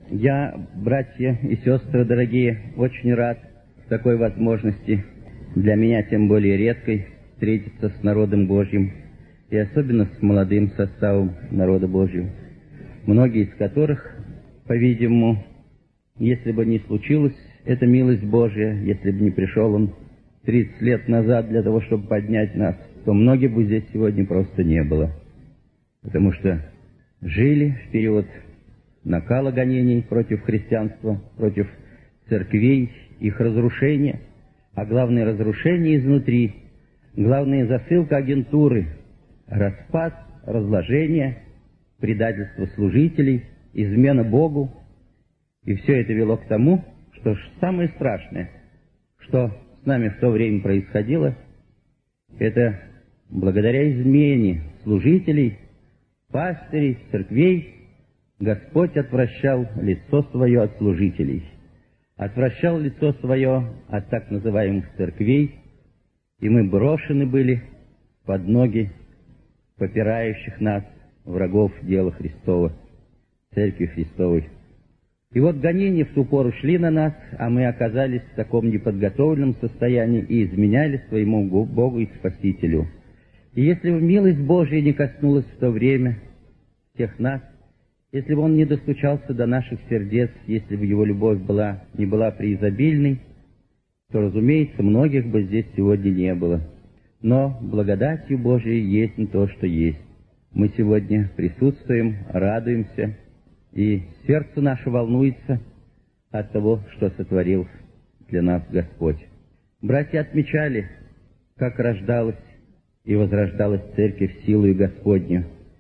Я, братья и сестры дорогие, очень рад такой возможности, для меня тем более редкой, встретиться с народом Божьим, и особенно с молодым составом народа Божьего, многие из которых, по-видимому, если бы не случилась эта милость Божья, если бы не пришел Он 30 лет назад для того, чтобы поднять нас, то многих бы здесь сегодня просто не было. Потому что жили в период накала гонений против христианства, против церквей, их разрушения, а главное разрушение изнутри, главная засылка агентуры, распад, разложение, предательство служителей, измена Богу. И все это вело к тому, что самое страшное, что с нами в то время происходило, это благодаря измене служителей, пастырей, церквей, Господь отвращал лицо Свое от служителей, отвращал лицо Свое от так называемых церквей, и мы брошены были под ноги попирающих нас врагов дела Христова, Церкви Христовой. И вот гонения в ту пору шли на нас, а мы оказались в таком неподготовленном состоянии и изменяли своему Богу и Спасителю. И если бы милость Божья не коснулась в то время всех нас, если бы Он не достучался до наших сердец, если бы Его любовь не была преизобильной, то, разумеется, многих бы здесь сегодня не было. Но благодатью Божией есть не то, что есть. Мы сегодня присутствуем, радуемся, и сердце наше волнуется от того, что сотворил для нас Господь. Братья отмечали, как рождалась и возрождалась Церковь силою Господню.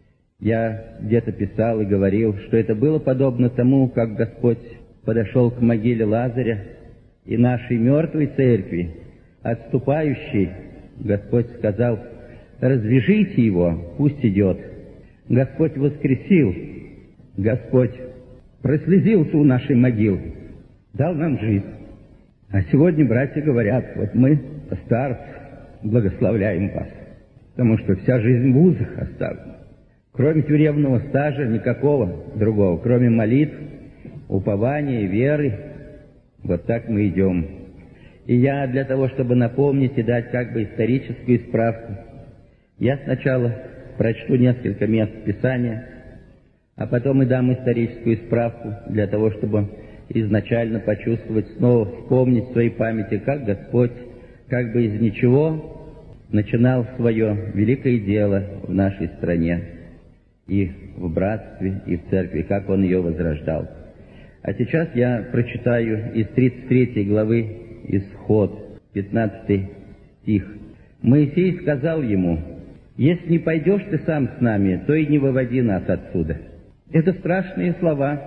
Я где-то писал и говорил, что это было подобно тому, как Господь подошел к могиле Лазаря, и нашей мертвой церкви, отступающей, Господь сказал: «Развяжите его, пусть идет». Господь воскресил, Господь прослезился у нашей могилы, дал нам жизнь. А сегодня братья говорят: вот мы, старцы, благословляем вас, потому что вся жизнь в узах оставлена. Кроме тюремного стажа никакого другого, кроме молитв, упования, веры, вот так мы идем. И я для того, чтобы напомнить и дать как бы историческую справку, я сначала прочту несколько мест Писания, а потом и дам историческую справку для того, чтобы изначально почувствовать, снова вспомнить в своей памяти, как Господь как бы из ничего начинал свое великое дело в нашей стране, и в братстве, и в церкви, как Он ее возрождал. А сейчас я прочитаю из 33 главы Исход, 15 стих. «Моисей сказал ему: если не пойдешь ты сам с нами, то и не выводи нас отсюда». Это страшные слова,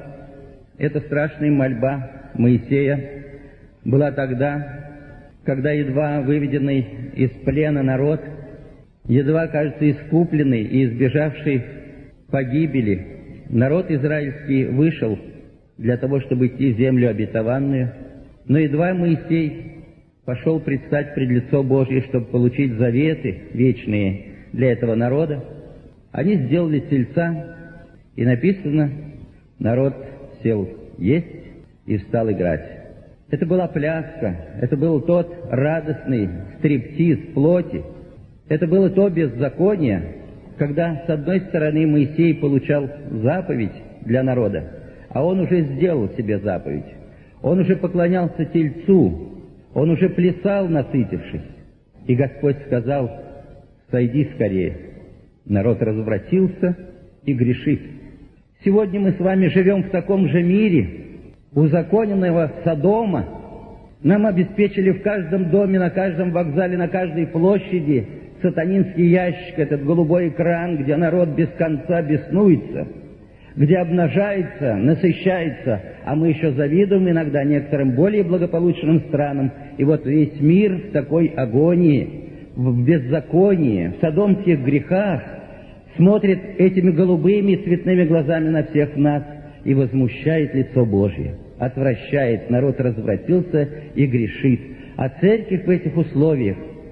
это страшная мольба Моисея была тогда, когда едва выведенный из плена народ, едва, кажется, искупленный и избежавший погибели, народ израильский вышел для того, чтобы идти в землю обетованную, но едва Моисей пошел предстать пред лицо Божье, чтобы получить заветы вечные для этого народа, они сделали тельца, и написано: народ сел есть и стал играть. Это была пляска, это был тот радостный стриптиз плоти, это было то беззаконие, когда с одной стороны Моисей получал заповедь для народа, а он уже сделал себе заповедь. Он уже поклонялся тельцу, он уже плясал, насытившись. И Господь сказал: «Сойди скорее». Народ развратился и грешит. Сегодня мы с вами живем в таком же мире, узаконенного Содома. Нам обеспечили в каждом доме, на каждом вокзале, на каждой площади сатанинский ящик, этот голубой экран, где народ без конца беснуется, где обнажается, насыщается, а мы еще завидуем иногда некоторым более благополучным странам. И вот весь мир в такой агонии, в беззаконии, в содомских грехах смотрит этими голубыми цветными глазами на всех нас и возмущает лицо Божье, отвращает, народ развратился и грешит. А церковь в этих условиях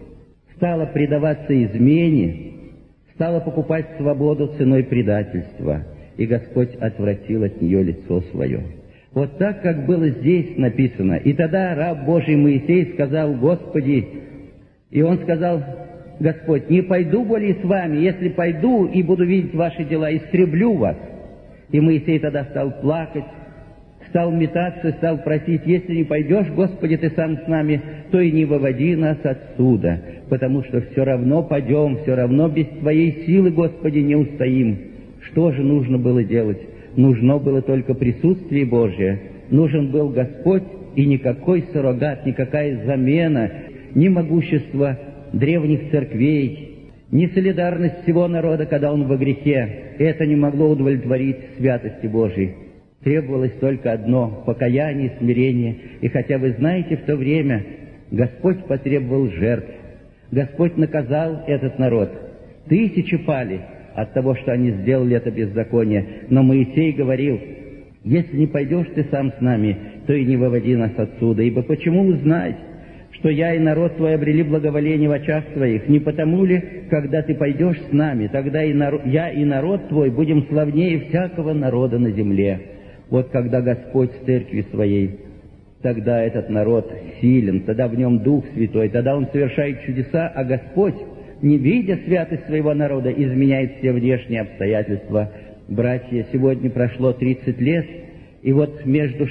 стала предаваться измене, стала покупать свободу ценой предательства, и Господь отвратил от нее лицо свое. Вот так, как было здесь написано. И тогда раб Божий Моисей сказал: Господи, и он сказал: Господь, не пойду более с вами, если пойду и буду видеть ваши дела, истреблю вас. И Моисей тогда стал плакать, стал метаться, стал просить: если не пойдешь, Господи, ты сам с нами, то и не выводи нас отсюда, потому что все равно пойдем, все равно без Твоей силы, Господи, не устоим. Что же нужно было делать? Нужно было только присутствие Божие. Нужен был Господь, и никакой суррогат, никакая замена, ни могущество древних церквей, ни солидарность всего народа, когда он во грехе, это не могло удовлетворить святости Божией. Требовалось только одно — покаяние, смирение. И хотя вы знаете, в то время Господь потребовал жертв. Господь наказал этот народ. Тысячи пали от того, что они сделали это беззаконие. Но Моисей говорил: если не пойдешь ты сам с нами, то и не выводи нас отсюда. Ибо почему узнать, что я и народ твой обрели благоволение в очах твоих? Не потому ли, когда ты пойдешь с нами, тогда я и народ твой будем славнее всякого народа на земле? Вот когда Господь в церкви своей, тогда этот народ силен, тогда в нем Дух Святой, тогда он совершает чудеса, а Господь, не видя святость своего народа, изменяет все внешние обстоятельства. Братья, сегодня прошло 30 лет, и вот между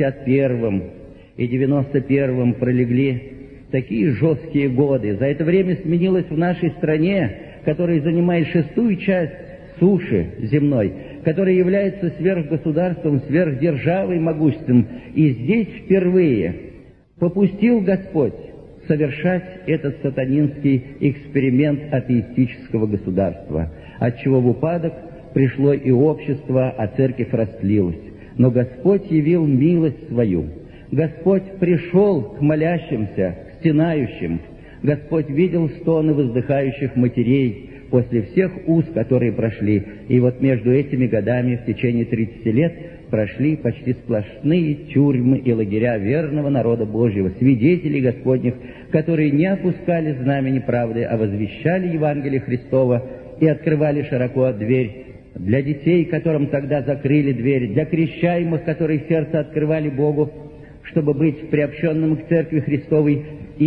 61-м и 91-м пролегли такие жесткие годы. За это время сменилось в нашей стране, которая занимает 6-ю часть суши земной, которая является сверхгосударством, сверхдержавой могуществом. И здесь впервые попустил Господь совершать этот сатанинский эксперимент атеистического государства, отчего в упадок пришло и общество, а церковь растлилась. Но Господь явил милость свою. Господь пришел к молящимся, к стенающим. Господь видел стоны воздыхающих матерей после всех уз, которые прошли. И вот между этими годами, в течение 30 лет, прошли почти сплошные тюрьмы и лагеря верного народа Божьего, свидетелей Господних, которые не опускали знамени правды, а возвещали Евангелие Христова и открывали широко дверь для детей, которым тогда закрыли дверь, для крещаемых, которые сердце открывали Богу, чтобы быть приобщенным к Церкви Христовой,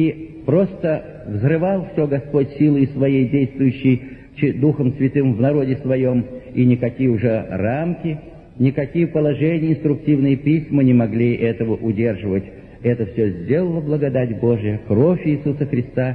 и просто взрывал все Господь силой своей, действующей Духом Святым в народе своем, и никакие уже рамки, никакие положения, инструктивные письма не могли этого удерживать. Это все сделала благодать Божия, кровь Иисуса Христа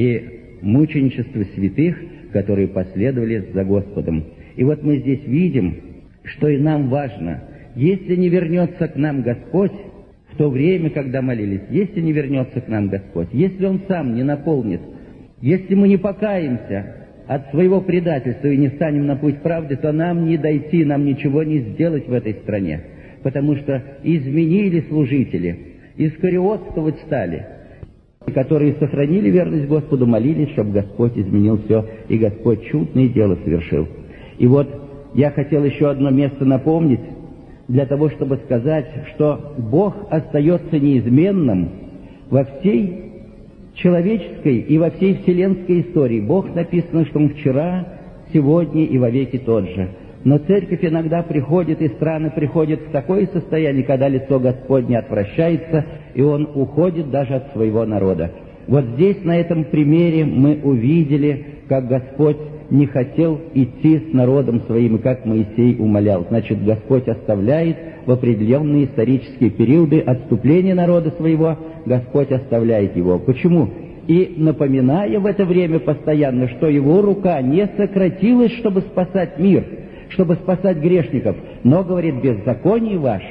и мученичество святых, которые последовали за Господом. И вот мы здесь видим, что и нам важно, если не вернется к нам Господь, в то время, когда молились, если не вернется к нам Господь, если Он сам не наполнит, если мы не покаемся от своего предательства и не станем на путь правды, то нам не дойти, нам ничего не сделать в этой стране, потому что изменили служители, искариотствовать стали, которые сохранили верность Господу, молились, чтобы Господь изменил все, и Господь чудное дело совершил. И вот я хотел еще одно место напомнить, для того, чтобы сказать, что Бог остается неизменным во всей человеческой и во всей вселенской истории. Бог, написано, что Он вчера, сегодня и вовеки тот же. Но церковь иногда приходит, и страны приходят в такое состояние, когда лицо Господне отвращается, и Он уходит даже от своего народа. Вот здесь, на этом примере, мы увидели, как Господь не хотел идти с народом своим, и как Моисей умолял. Значит, Господь оставляет в определенные исторические периоды отступления народа своего, Господь оставляет его. Почему? И напоминая в это время постоянно, что его рука не сократилась, чтобы спасать мир, чтобы спасать грешников, но, говорит, беззаконие ваш,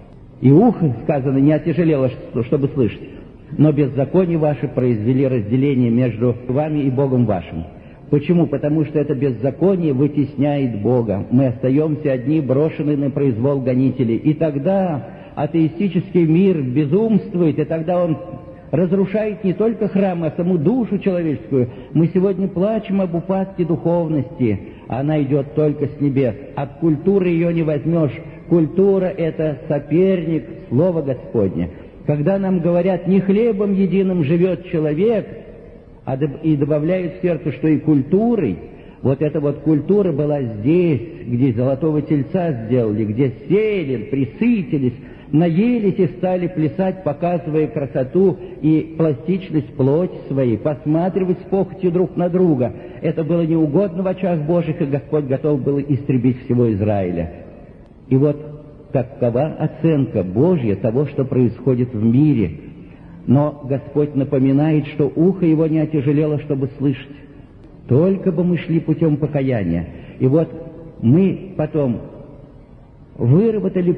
и ухо, сказано, не отяжелело, чтобы слышать, но беззаконие ваши произвели разделение между вами и Богом вашим. Почему? Потому что это беззаконие вытесняет Бога. Мы остаемся одни, брошенные на произвол гонителей. И тогда атеистический мир безумствует, и тогда он разрушает не только храм, а саму душу человеческую. Мы сегодня плачем об упадке духовности. Она идет только с небес. От культуры ее не возьмешь. Культура — это соперник Слова Господня. Когда нам говорят, не хлебом единым живет человек, и добавляют в сердце, что и культурой, Вот эта вот культура была здесь, где золотого тельца сделали, где сели, присытились, наелись и стали плясать, показывая красоту и пластичность плоти своей, посматривать с похотью друг на друга. Это было неугодно в очах Божьих, и Господь готов был истребить всего Израиля. И вот какова оценка Божья того, что происходит в мире. Но Господь напоминает, что ухо его не отяжелело, чтобы слышать. Только бы мы шли путем покаяния. И вот мы потом выработали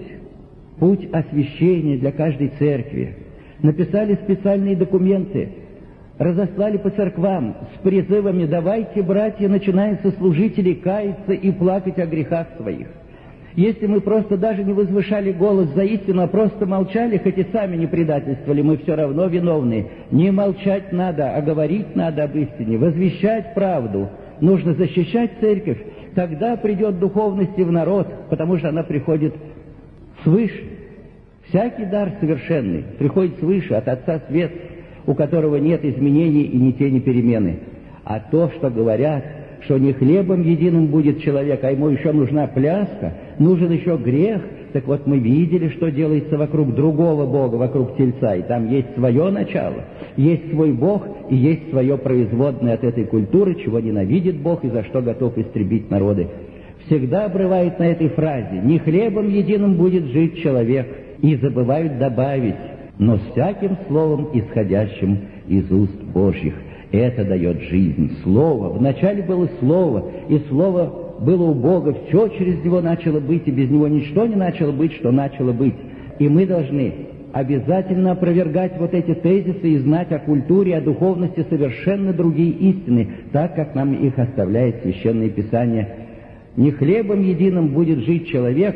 путь освящения для каждой церкви, написали специальные документы, разослали по церквам с призывами: давайте, братья, начинаются служители каяться и плакать о грехах своих. Если мы просто даже не возвышали голос за истину, а просто молчали, хоть и сами не предательствовали, мы все равно виновны. Не молчать надо, а говорить надо об истине, возвещать правду. Нужно защищать церковь. Тогда придет духовность и в народ, потому что она приходит свыше. Всякий дар совершенный приходит свыше, от Отца Свет, у которого нет изменений и ни тени перемены. А то, что говорят, что не хлебом единым будет человек, а ему еще нужна пляска, нужен еще грех, так вот мы видели, что делается вокруг другого Бога, вокруг Тельца, и там есть свое начало, есть свой Бог и есть свое производное от этой культуры, чего ненавидит Бог и за что готов истребить народы. Всегда обрывают на этой фразе: не хлебом единым будет жить человек, и забывают добавить: но всяким словом, исходящим из уст Божьих. Это дает жизнь. Слово. Вначале было Слово, и Слово было у Бога. Все через Него начало быть, и без Него ничто не начало быть, что начало быть. И мы должны обязательно опровергать вот эти тезисы и знать о культуре, о духовности совершенно другие истины, так как нам их оставляет Священное Писание. Не хлебом единым будет жить человек,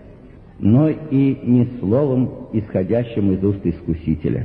но и не словом, исходящим из уст Искусителя.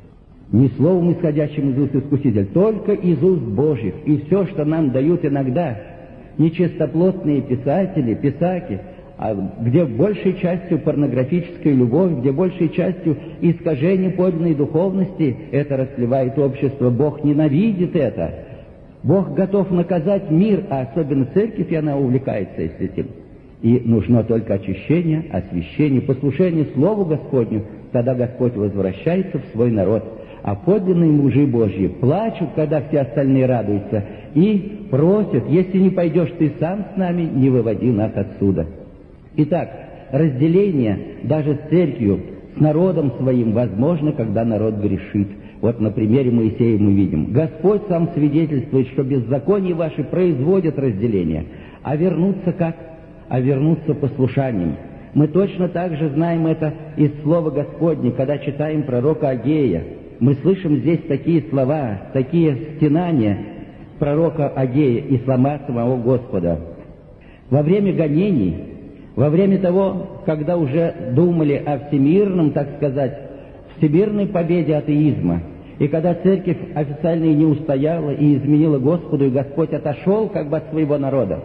Не словом, исходящим из уст Искусителя, только из уст Божьих. И все, что нам дают иногда нечистоплотные писатели, писаки, где большей частью порнографическая любовь, где большей частью искажение подлинной духовности, это растлевает общество. Бог ненавидит это. Бог готов наказать мир, а особенно церковь, и она увлекается этим. И нужно только очищение, освящение, послушание Слову Господню, тогда Господь возвращается в свой народ. А подлинные мужи Божьи плачут, когда все остальные радуются, и просят: если не пойдешь ты сам с нами, не выводи нас отсюда. Итак, разделение даже с церковью, с народом своим возможно, когда народ грешит. Вот на примере Моисея мы видим: Господь сам свидетельствует, что беззаконие ваши производят разделение. А вернуться как? А вернуться послушанием. Мы точно так же знаем это из Слова Господня, когда читаем пророка Агея. Мы слышим здесь такие слова, такие стенания пророка Агея и слова самого Господа. Во время гонений, во время того, когда уже думали о всемирном, так сказать, всемирной победе атеизма, и когда церковь официально и не устояла, и изменила Господу, и Господь отошел как бы от своего народа,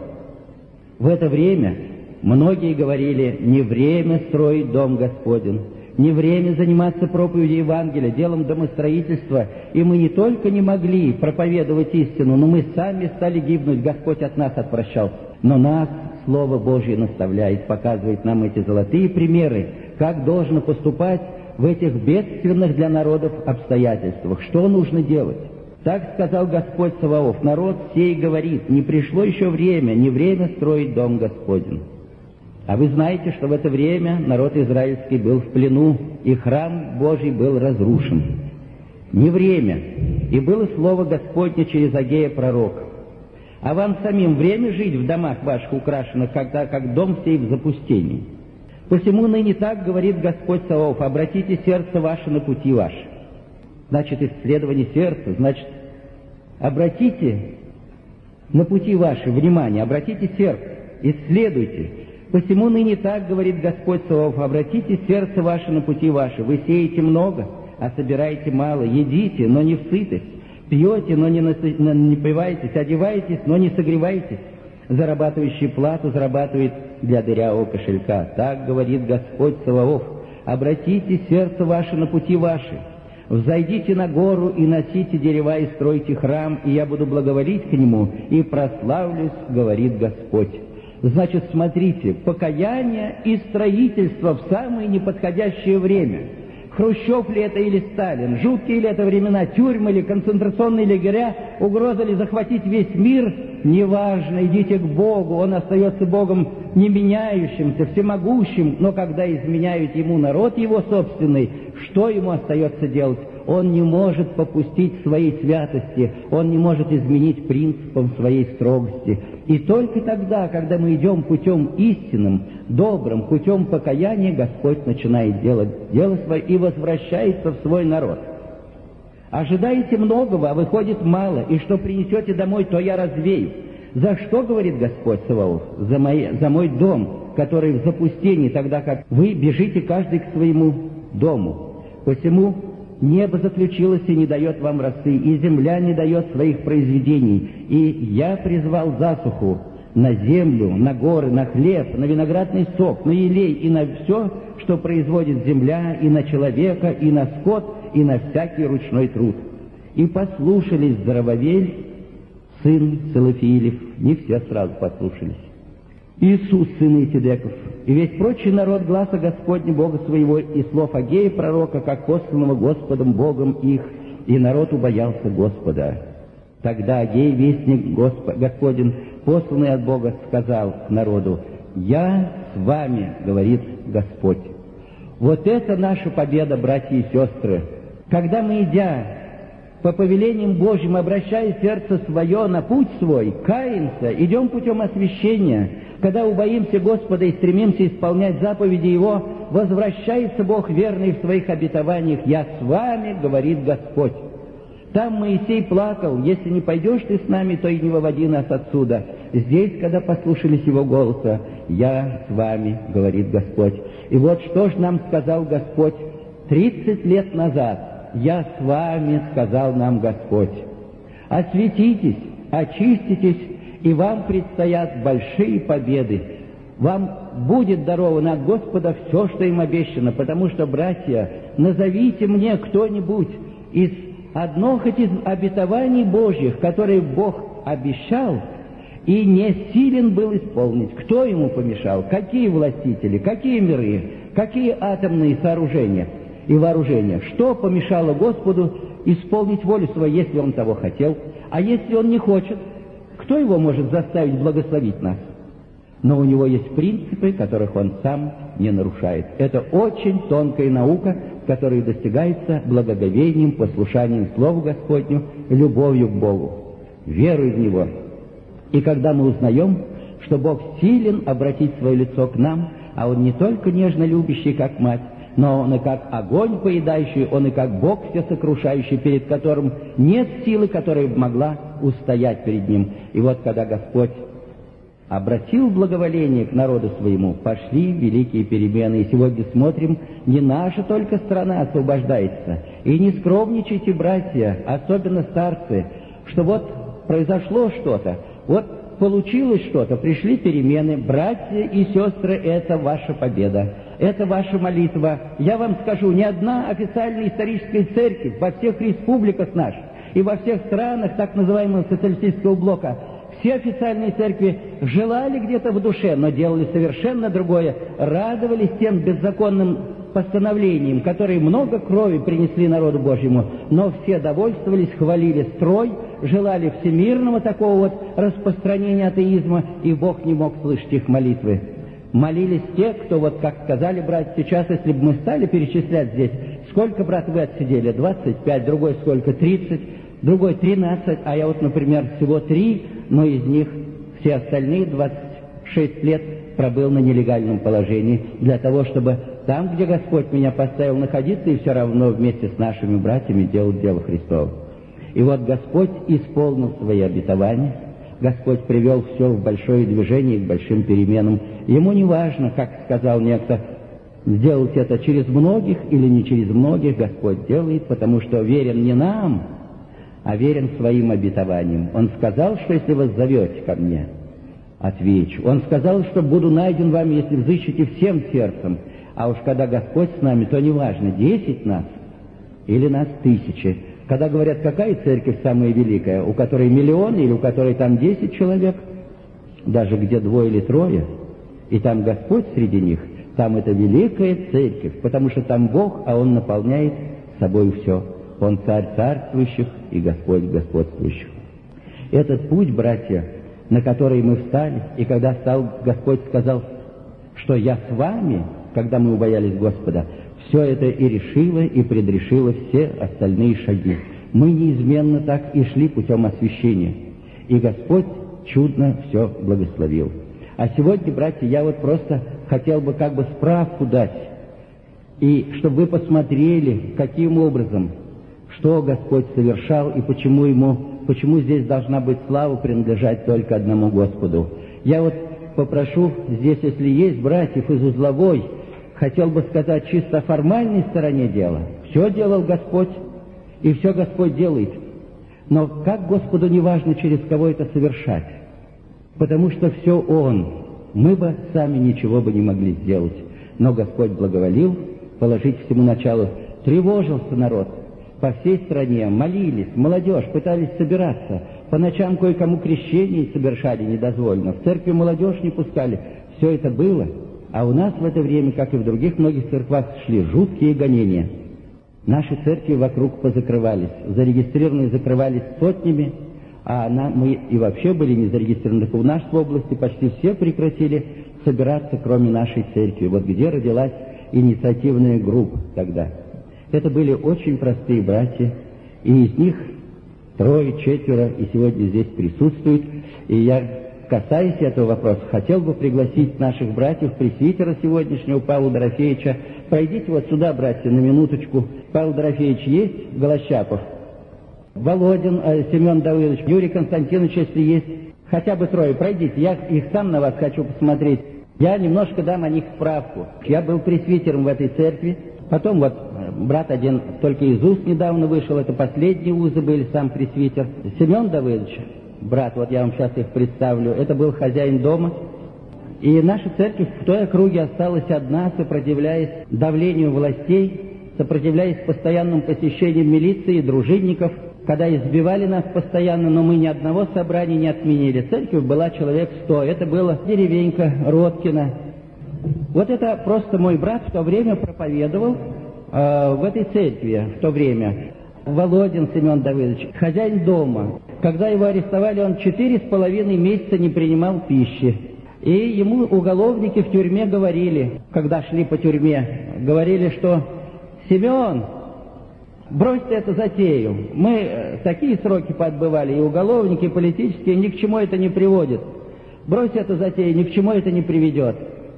в это время многие говорили: не время строить дом Господень, не время заниматься проповедью Евангелия, делом домостроительства. И мы не только не могли проповедовать истину, но мы сами стали гибнуть, Господь от нас отвращался. Но нас Слово Божье наставляет, показывает нам эти золотые примеры, как должно поступать в этих бедственных для народов обстоятельствах, что нужно делать. Так сказал Господь Саваоф: народ сей говорит: не пришло еще время, не время строить дом Господень. А вы знаете, что в это время народ израильский был в плену, и храм Божий был разрушен. Не время. И было слово Господне через Агея пророка: а вам самим время жить в домах ваших украшенных, когда как дом сей в запустении. Посему ныне так говорит Господь Саваоф: обратите сердце ваше на пути ваши. Значит, исследование сердца, значит, обратите на пути ваши внимание, обратите сердце, исследуйте. Посему ныне так говорит Господь Саваоф: обратите сердце ваше на пути ваши. Вы сеете много, а собираете мало, едите, но не всытость, пьете, но не напиваетесь, одеваетесь, но не согреваетесь. Зарабатывающий плату зарабатывает для дырявого кошелька. Так говорит Господь Саваоф: обратите сердце ваше на пути ваши. Взойдите на гору и носите дерева и стройте храм, и я буду благоволить к нему и прославлюсь, говорит Господь. Значит, смотрите, покаяние и строительство в самое неподходящее время. Хрущев ли это или Сталин, жуткие ли это времена, тюрьмы или концентрационные лагеря, угроза ли захватить весь мир, неважно, идите к Богу, Он остается Богом не меняющимся, всемогущим, но когда изменяют Ему народ Его собственный, что Ему остается делать? Он не может попустить своей святости, Он не может изменить принципам своей строгости. И только тогда, когда мы идем путем истинным, добрым, путем покаяния, Господь начинает делать дело свое и возвращается в свой народ. Ожидаете многого, а выходит мало, и что принесете домой, то я развею. За что, говорит Господь Саваоф? За мой дом, который в запустении, тогда как вы бежите каждый к своему дому. Посему небо заключилось и не дает вам росы, и земля не дает своих произведений. И я призвал засуху на землю, на горы, на хлеб, на виноградный сок, на елей и на все, что производит земля, и на человека, и на скот, и на всякий ручной труд. И послушались Зоровавель, сын Салафиилев, не все сразу послушались, Иисус, сын Исидеков, и весь прочий народ гласа Господня Бога своего и слов Агея пророка, как посланного Господом Богом их, и народ убоялся Господа. Тогда Агей, вестник Господень, посланный от Бога, сказал к народу: «Я с вами, говорит Господь». Вот это наша победа, братья и сестры. Когда мы, идя по повелениям Божьим, обращая сердце свое на путь свой, каемся, идем путем освящения, когда убоимся Господа и стремимся исполнять заповеди Его, возвращается Бог верный в своих обетованиях. «Я с вами, говорит Господь». Там Моисей плакал: «Если не пойдешь ты с нами, то и не выводи нас отсюда». Здесь, когда послушались Его голоса: «Я с вами, говорит Господь». И вот что ж нам сказал Господь 30 лет назад: «Я с вами, сказал нам Господь». Осветитесь, очиститесь, и вам предстоят большие победы. Вам будет даровано от Господа все, что им обещано, потому что, братья, назовите мне кто-нибудь из хоть из обетований Божьих, которые Бог обещал, и не силен был исполнить. Кто ему помешал? Какие властители? Какие миры? Какие атомные сооружения и вооружения? Что помешало Господу исполнить волю свою, если Он того хотел? А если Он не хочет, кто его может заставить благословить нас? Но у него есть принципы, которых он сам не нарушает. Это очень тонкая наука, которая достигается благоговением, послушанием Слову Господню, любовью к Богу, верой в Него. И когда мы узнаем, что Бог силен обратить свое лицо к нам, а Он не только нежно любящий, как мать, но Он и как огонь поедающий, Он и как Бог всесокрушающий, перед которым нет силы, которая бы могла устоять перед Ним. И вот когда Господь обратил благоволение к народу своему, пошли великие перемены. И сегодня смотрим, не наша только страна освобождается. И не скромничайте, братья, особенно старцы, что вот произошло что-то, вот получилось что-то, пришли перемены. Братья и сестры, это ваша победа, это ваша молитва. Я вам скажу, ни одна официальная историческая церковь во всех республиках наших и во всех странах так называемого социалистического блока, все официальные церкви желали где-то в душе, но делали совершенно другое. Радовались тем беззаконным постановлениям, которые много крови принесли народу Божьему, но все довольствовались, хвалили строй, желали всемирного такого вот распространения атеизма, и Бог не мог слышать их молитвы. Молились те, кто, вот как сказали братья, сейчас, если бы мы стали перечислять здесь, сколько, брат, вы отсидели? 25, другой сколько? 30, другой 13, а я вот, например, всего 3, но из них все остальные 26 лет пробыл на нелегальном положении, для того, чтобы там, где Господь меня поставил находиться, и все равно вместе с нашими братьями делать дело Христово. И вот Господь исполнил свои обетования, Господь привел все в большое движение, к большим переменам. Ему не важно, как сказал некто, сделать это через многих или не через многих, Господь делает, потому что верен не нам, а верен своим обетованиям. Он сказал, что если вы зовете ко мне, отвечу. Он сказал, что буду найден вами, если взыщете всем сердцем. А уж когда Господь с нами, то неважно, 10 нас или нас тысячи. Когда говорят, какая церковь самая великая, у которой миллион или у которой там 10 человек, даже где 2 или 3, и там Господь среди них, там это великая церковь, потому что там Бог, а Он наполняет собой все. Он царь царствующих и Господь господствующих. Этот путь, братья, на который мы встали, и когда встал, Господь сказал, что «Я с вами», когда мы убоялись Господа, все это и решило, и предрешило все остальные шаги. Мы неизменно так и шли путем освящения. И Господь чудно все благословил. А сегодня, братья, я вот просто хотел бы как бы справку дать, и чтобы вы посмотрели, каким образом, что Господь совершал, и почему здесь должна быть слава принадлежать только одному Господу. Я вот попрошу здесь, если есть братьев из Узловой, хотел бы сказать чисто о формальной стороне дела. Все делал Господь, и все Господь делает. Но как Господу не важно, через кого это совершать? Потому что все Он. Мы бы сами ничего бы не могли сделать. Но Господь благоволил положить всему началу. Тревожился народ. По всей стране молились, молодежь пытались собираться. По ночам кое-кому крещение совершали недозволено. В церкви молодежь не пускали. Все это было. А у нас в это время, как и в других многих церквах, шли жуткие гонения. Наши церкви вокруг позакрывались. Зарегистрированные закрывались сотнями, а мы и вообще были не зарегистрированы. В нашей области почти все прекратили собираться, кроме нашей церкви. Вот где родилась инициативная группа тогда. Это были очень простые братья, и из них 3-4 и сегодня здесь присутствуют. И я, касаясь этого вопроса, хотел бы пригласить наших братьев-пресвитера сегодняшнего, Павла Дорофеевича. Пройдите вот сюда, братья, на минуточку. Павел Дорофеевич есть? Голощапов. Володин, Семен Давыдович, Юрий Константинович, если есть. Хотя бы 3. Пройдите, я их сам на вас хочу посмотреть. Я немножко дам о них справку. Я был пресвитером в этой церкви. Потом вот брат один только из уз недавно вышел, это последние узы были, сам пресвитер. Семен Давыдович, брат, вот я вам сейчас их представлю, это был хозяин дома. И наша церковь в той округе осталась одна, сопротивляясь давлению властей, сопротивляясь постоянным посещениям милиции и дружинников, когда избивали нас постоянно, но мы ни одного собрания не отменили. Церковь была человек 100, это была деревенька Роткина. Вот это просто мой брат в то время проповедовал в этой церкви в то время. Володин Семен Давыдович, хозяин дома. Когда его арестовали, он 4,5 месяца не принимал пищи. И ему уголовники в тюрьме говорили, когда шли по тюрьме, говорили, что «Семен, брось ты эту затею. Мы такие сроки поотбывали, и уголовники, и политические, ни к чему это не приводит. Брось эту затею, ни к чему это не приведет».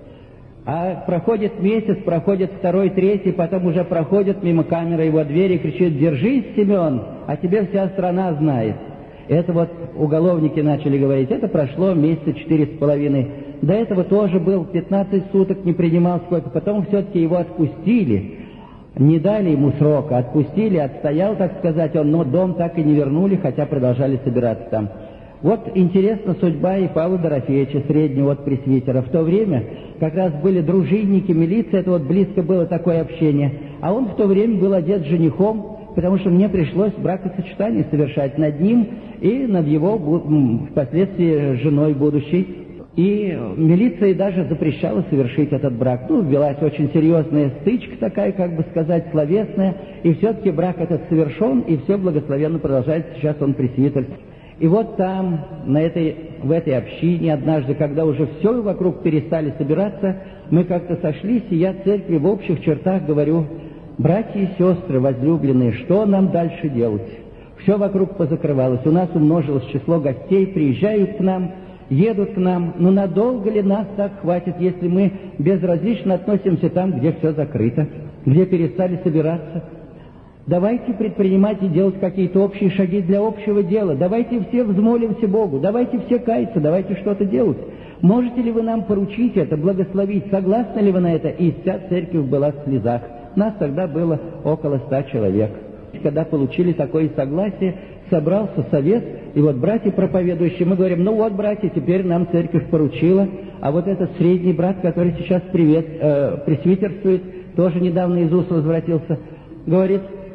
А проходит месяц, проходит 2, 3, потом уже проходит мимо камеры его двери и кричит: «Держись, Семен, а тебе вся страна знает». Это вот уголовники начали говорить. Это прошло месяца 4,5. До этого тоже был 15 суток, не принимал сколько. Потом все-таки его отпустили. Не дали ему срока, отпустили, отстоял, так сказать, он, но дом так и не вернули, хотя продолжали собираться там. Вот интересна судьба и Павла Дорофеевича, среднего от пресвитера. В то время как раз были дружинники, милиция, это вот близко было такое общение. А он в то время был одет женихом, потому что мне пришлось бракосочетание совершать над ним и над его впоследствии женой будущей. И милиция даже запрещала совершить этот брак. Ну, велась очень серьезная стычка такая, как бы сказать, словесная. И все-таки брак этот совершен, и все благословенно продолжается. Сейчас он пресвитер. И вот там, в этой общине, однажды, когда уже все вокруг перестали собираться, мы как-то сошлись, и я церкви в общих чертах говорю: братья и сестры возлюбленные, что нам дальше делать? Все вокруг позакрывалось, у нас умножилось число гостей, приезжают к нам, едут к нам, но надолго ли нас так хватит, если мы безразлично относимся там, где все закрыто, где перестали собираться? Давайте предпринимать и делать какие-то общие шаги для общего дела. Давайте все взмолимся Богу, давайте все каяться, давайте что-то делать. Можете ли вы нам поручить это, благословить? Согласны ли вы на это? И вся церковь была в слезах. Нас тогда было около 100 человек. Когда получили такое согласие, собрался совет, и вот братья проповедующие, мы говорим: ну вот, братья, теперь нам церковь поручила, а вот этот средний брат, который сейчас пресвитерствует, тоже недавно из УС возвратился, говорит: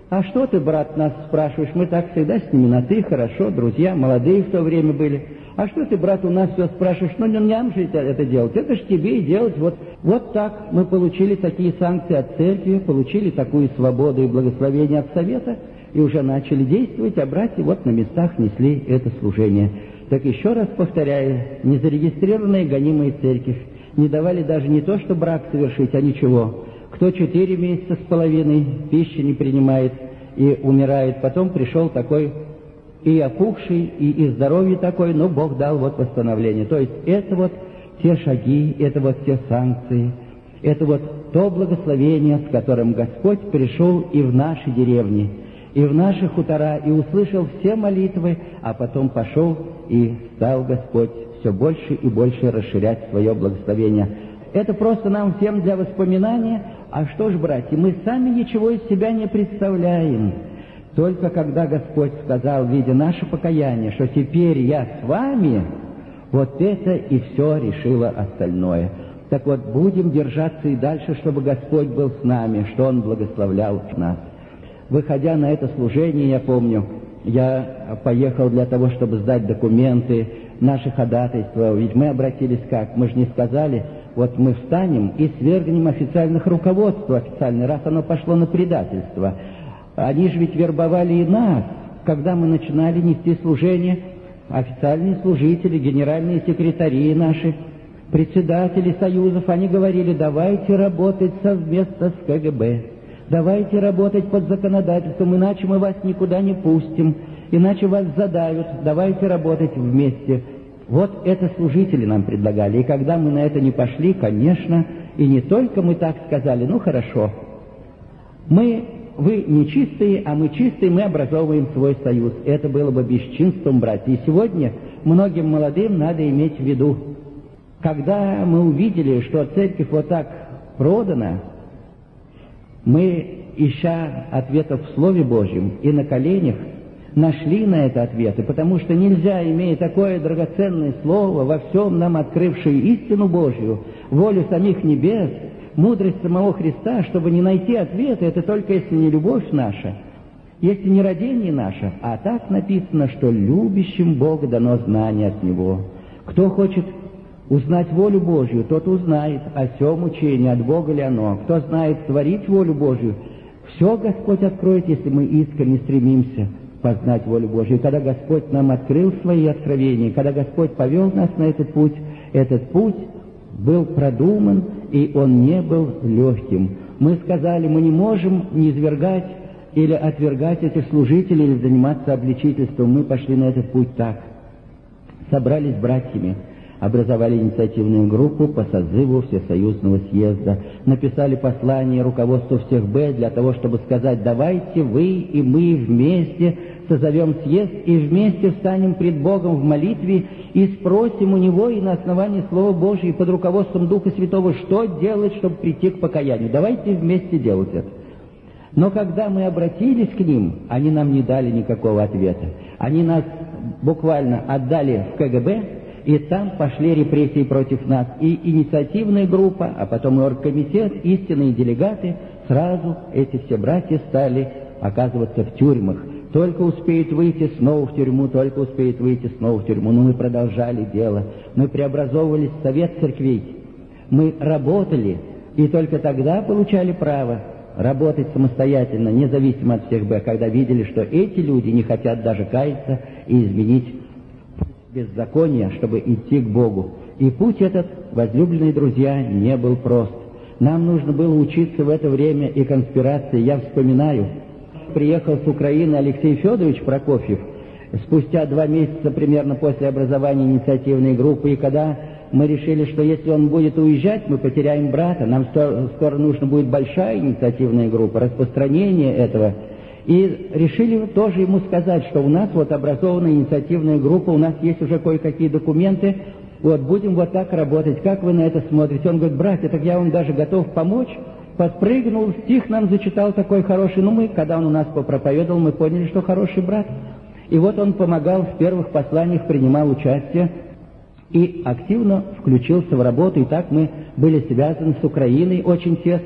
А что ты, брат, нас спрашиваешь? Мы так всегда с ними на «ты», хорошо, друзья, молодые в то время были. А что ты, брат, у нас все спрашиваешь? Ну, не нам же это делать, это ж тебе и делать. Вот так мы получили такие санкции от церкви, получили такую свободу и благословение от совета, и уже начали действовать, а братья вот на местах несли это служение. Так еще раз повторяю, незарегистрированная гонимая церковь не давали даже не то, что брак совершить, а ничего. Кто 4 месяца с половиной пищи не принимает и умирает, потом пришел такой и опухший, и здоровье такое, но Бог дал вот восстановление. То есть это вот те шаги, это вот те санкции, это вот то благословение, с которым Господь пришел и в наши деревни, и в наши хутора, и услышал все молитвы, а потом пошел и стал Господь все больше и больше расширять свое благословение. Это просто нам всем для воспоминания. А что ж, братья, мы сами ничего из себя не представляем. Только когда Господь сказал, видя наше покаяние, что теперь я с вами, вот это и все решило остальное. Так вот, будем держаться и дальше, чтобы Господь был с нами, что Он благословлял нас. Выходя на это служение, я помню, я поехал для того, чтобы сдать документы, наши ходатайства. Ведь мы обратились как? Мы же не сказали, вот мы встанем и свергнем официальных руководств официальный, раз оно пошло на предательство. Они же ведь вербовали и нас, когда мы начинали нести служение, официальные служители, генеральные секретари наши, председатели союзов, они говорили, давайте работать совместно с КГБ, давайте работать под законодательством, иначе мы вас никуда не пустим, иначе вас задавят, давайте работать вместе. Вот это служители нам предлагали, и когда мы на это не пошли, конечно, и не только мы так сказали, ну хорошо, вы нечистые, а мы чистые, мы образовываем свой союз. Это было бы бесчинством, братья. И сегодня многим молодым надо иметь в виду, когда мы увидели, что церковь вот так продана, мы, ища ответов в Слове Божьем и на коленях, нашли на это ответы, потому что нельзя, имея такое драгоценное Слово, во всем нам открывшее истину Божью, волю самих небес, мудрость самого Христа, чтобы не найти ответа, это только если не любовь наша, если не родение наше, а так написано, что любящим Бога дано знание от Него. Кто хочет узнать волю Божью, тот узнает о сем учении, от Бога ли оно. Кто знает творить волю Божью, все Господь откроет, если мы искренне стремимся познать волю Божью. И когда Господь нам открыл свои откровения, когда Господь повел нас на этот путь был продуман, и он не был легким. Мы сказали, мы не можем низвергать или отвергать этих служителей, или заниматься обличительством. Мы пошли на этот путь так. Собрались с братьями, образовали инициативную группу по созыву Всесоюзного съезда, написали послание руководству всех Б для того, чтобы сказать, давайте вы и мы вместе созовем съезд и вместе встанем пред Богом в молитве и спросим у Него и на основании Слова Божьего и под руководством Духа Святого, что делать, чтобы прийти к покаянию. Давайте вместе делать это. Но когда мы обратились к ним, они нам не дали никакого ответа. Они нас буквально отдали в КГБ, и там пошли репрессии против нас. И инициативная группа, а потом и оргкомитет, истинные делегаты, сразу эти все братья стали оказываться в тюрьмах. Только успеют выйти снова в тюрьму, только успеют выйти снова в тюрьму. Но мы продолжали дело. Мы преобразовывались в совет церквей. Мы работали, и только тогда получали право работать самостоятельно, независимо от всех Б, когда видели, что эти люди не хотят даже каяться и изменить беззакония, чтобы идти к Богу. И путь этот, возлюбленные друзья, не был прост. Нам нужно было учиться в это время и конспирации. Я вспоминаю, приехал с Украины Алексей Федорович Прокофьев спустя 2 месяца примерно после образования инициативной группы, и когда мы решили, что если он будет уезжать, мы потеряем брата, нам скоро нужно будет большая инициативная группа, распространение этого. И решили тоже ему сказать, что у нас вот образована инициативная группа, у нас есть уже кое-какие документы, вот будем вот так работать, как вы на это смотрите? Он говорит, братья, так я вам даже готов помочь. Подпрыгнул, стих нам зачитал такой хороший. Ну, мы, когда он у нас попроповедовал, мы поняли, что хороший брат. И вот он помогал в первых посланиях, принимал участие и активно включился в работу. И так мы были связаны с Украиной очень тесно.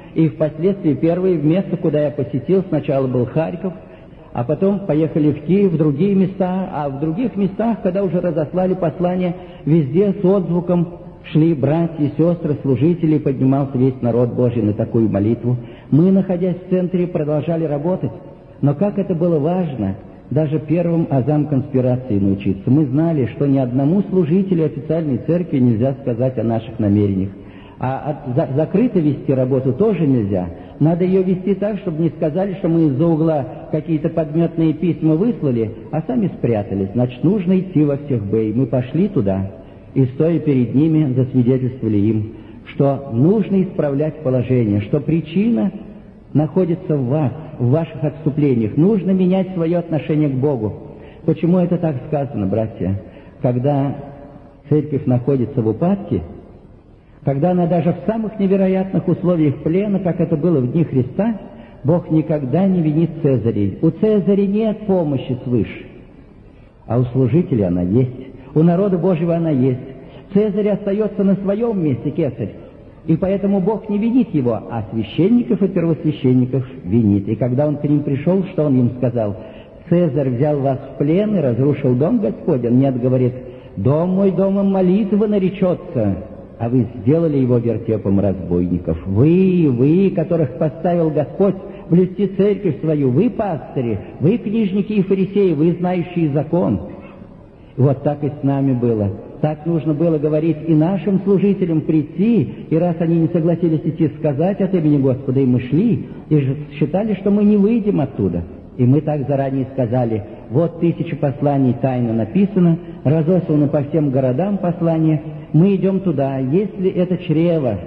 И впоследствии первое место, куда я посетил, сначала был Харьков, а потом поехали в Киев, в другие места, а в других местах, когда уже разослали послания, везде с отзвуком шли братья и сестры, служители, и поднимался весь народ Божий на такую молитву. Мы, находясь в центре, продолжали работать. Но как это было важно, даже первым азам конспирации научиться. Мы знали, что ни одному служителю официальной церкви нельзя сказать о наших намерениях. А закрыто вести работу тоже нельзя. Надо ее вести так, чтобы не сказали, что мы из-за угла какие-то подметные письма выслали, а сами спрятались. Значит, нужно идти во всех бэй. Мы пошли туда и, стоя перед ними, засвидетельствовали им, что нужно исправлять положение, что причина находится в вас, в ваших отступлениях. Нужно менять свое отношение к Богу. Почему это так сказано, братья? Когда церковь находится в упадке, когда она даже в самых невероятных условиях плена, как это было в дни Христа, Бог никогда не винит Цезарей. У Цезаря нет помощи свыше, а у служителей она есть, у народа Божьего она есть. Цезарь остается на своем месте, кесарь, и поэтому Бог не винит его, а священников и первосвященников винит. И когда он к ним пришел, что он им сказал? Цезарь взял вас в плен и разрушил дом Господень. Нет, говорит, дом мой домом молитвы наречется, а вы сделали его вертепом разбойников. Вы, которых поставил Господь блюсти церковь свою, вы, пастыри, вы, книжники и фарисеи, вы, знающие закон. Вот так и с нами было. Так нужно было говорить и нашим служителям прийти, и раз они не согласились идти, сказать от имени Господа, и мы шли, и считали, что мы не выйдем оттуда. И мы так заранее сказали, вот 1000 посланий тайно написано, разослано по всем городам послания, мы идем туда. Если это чрево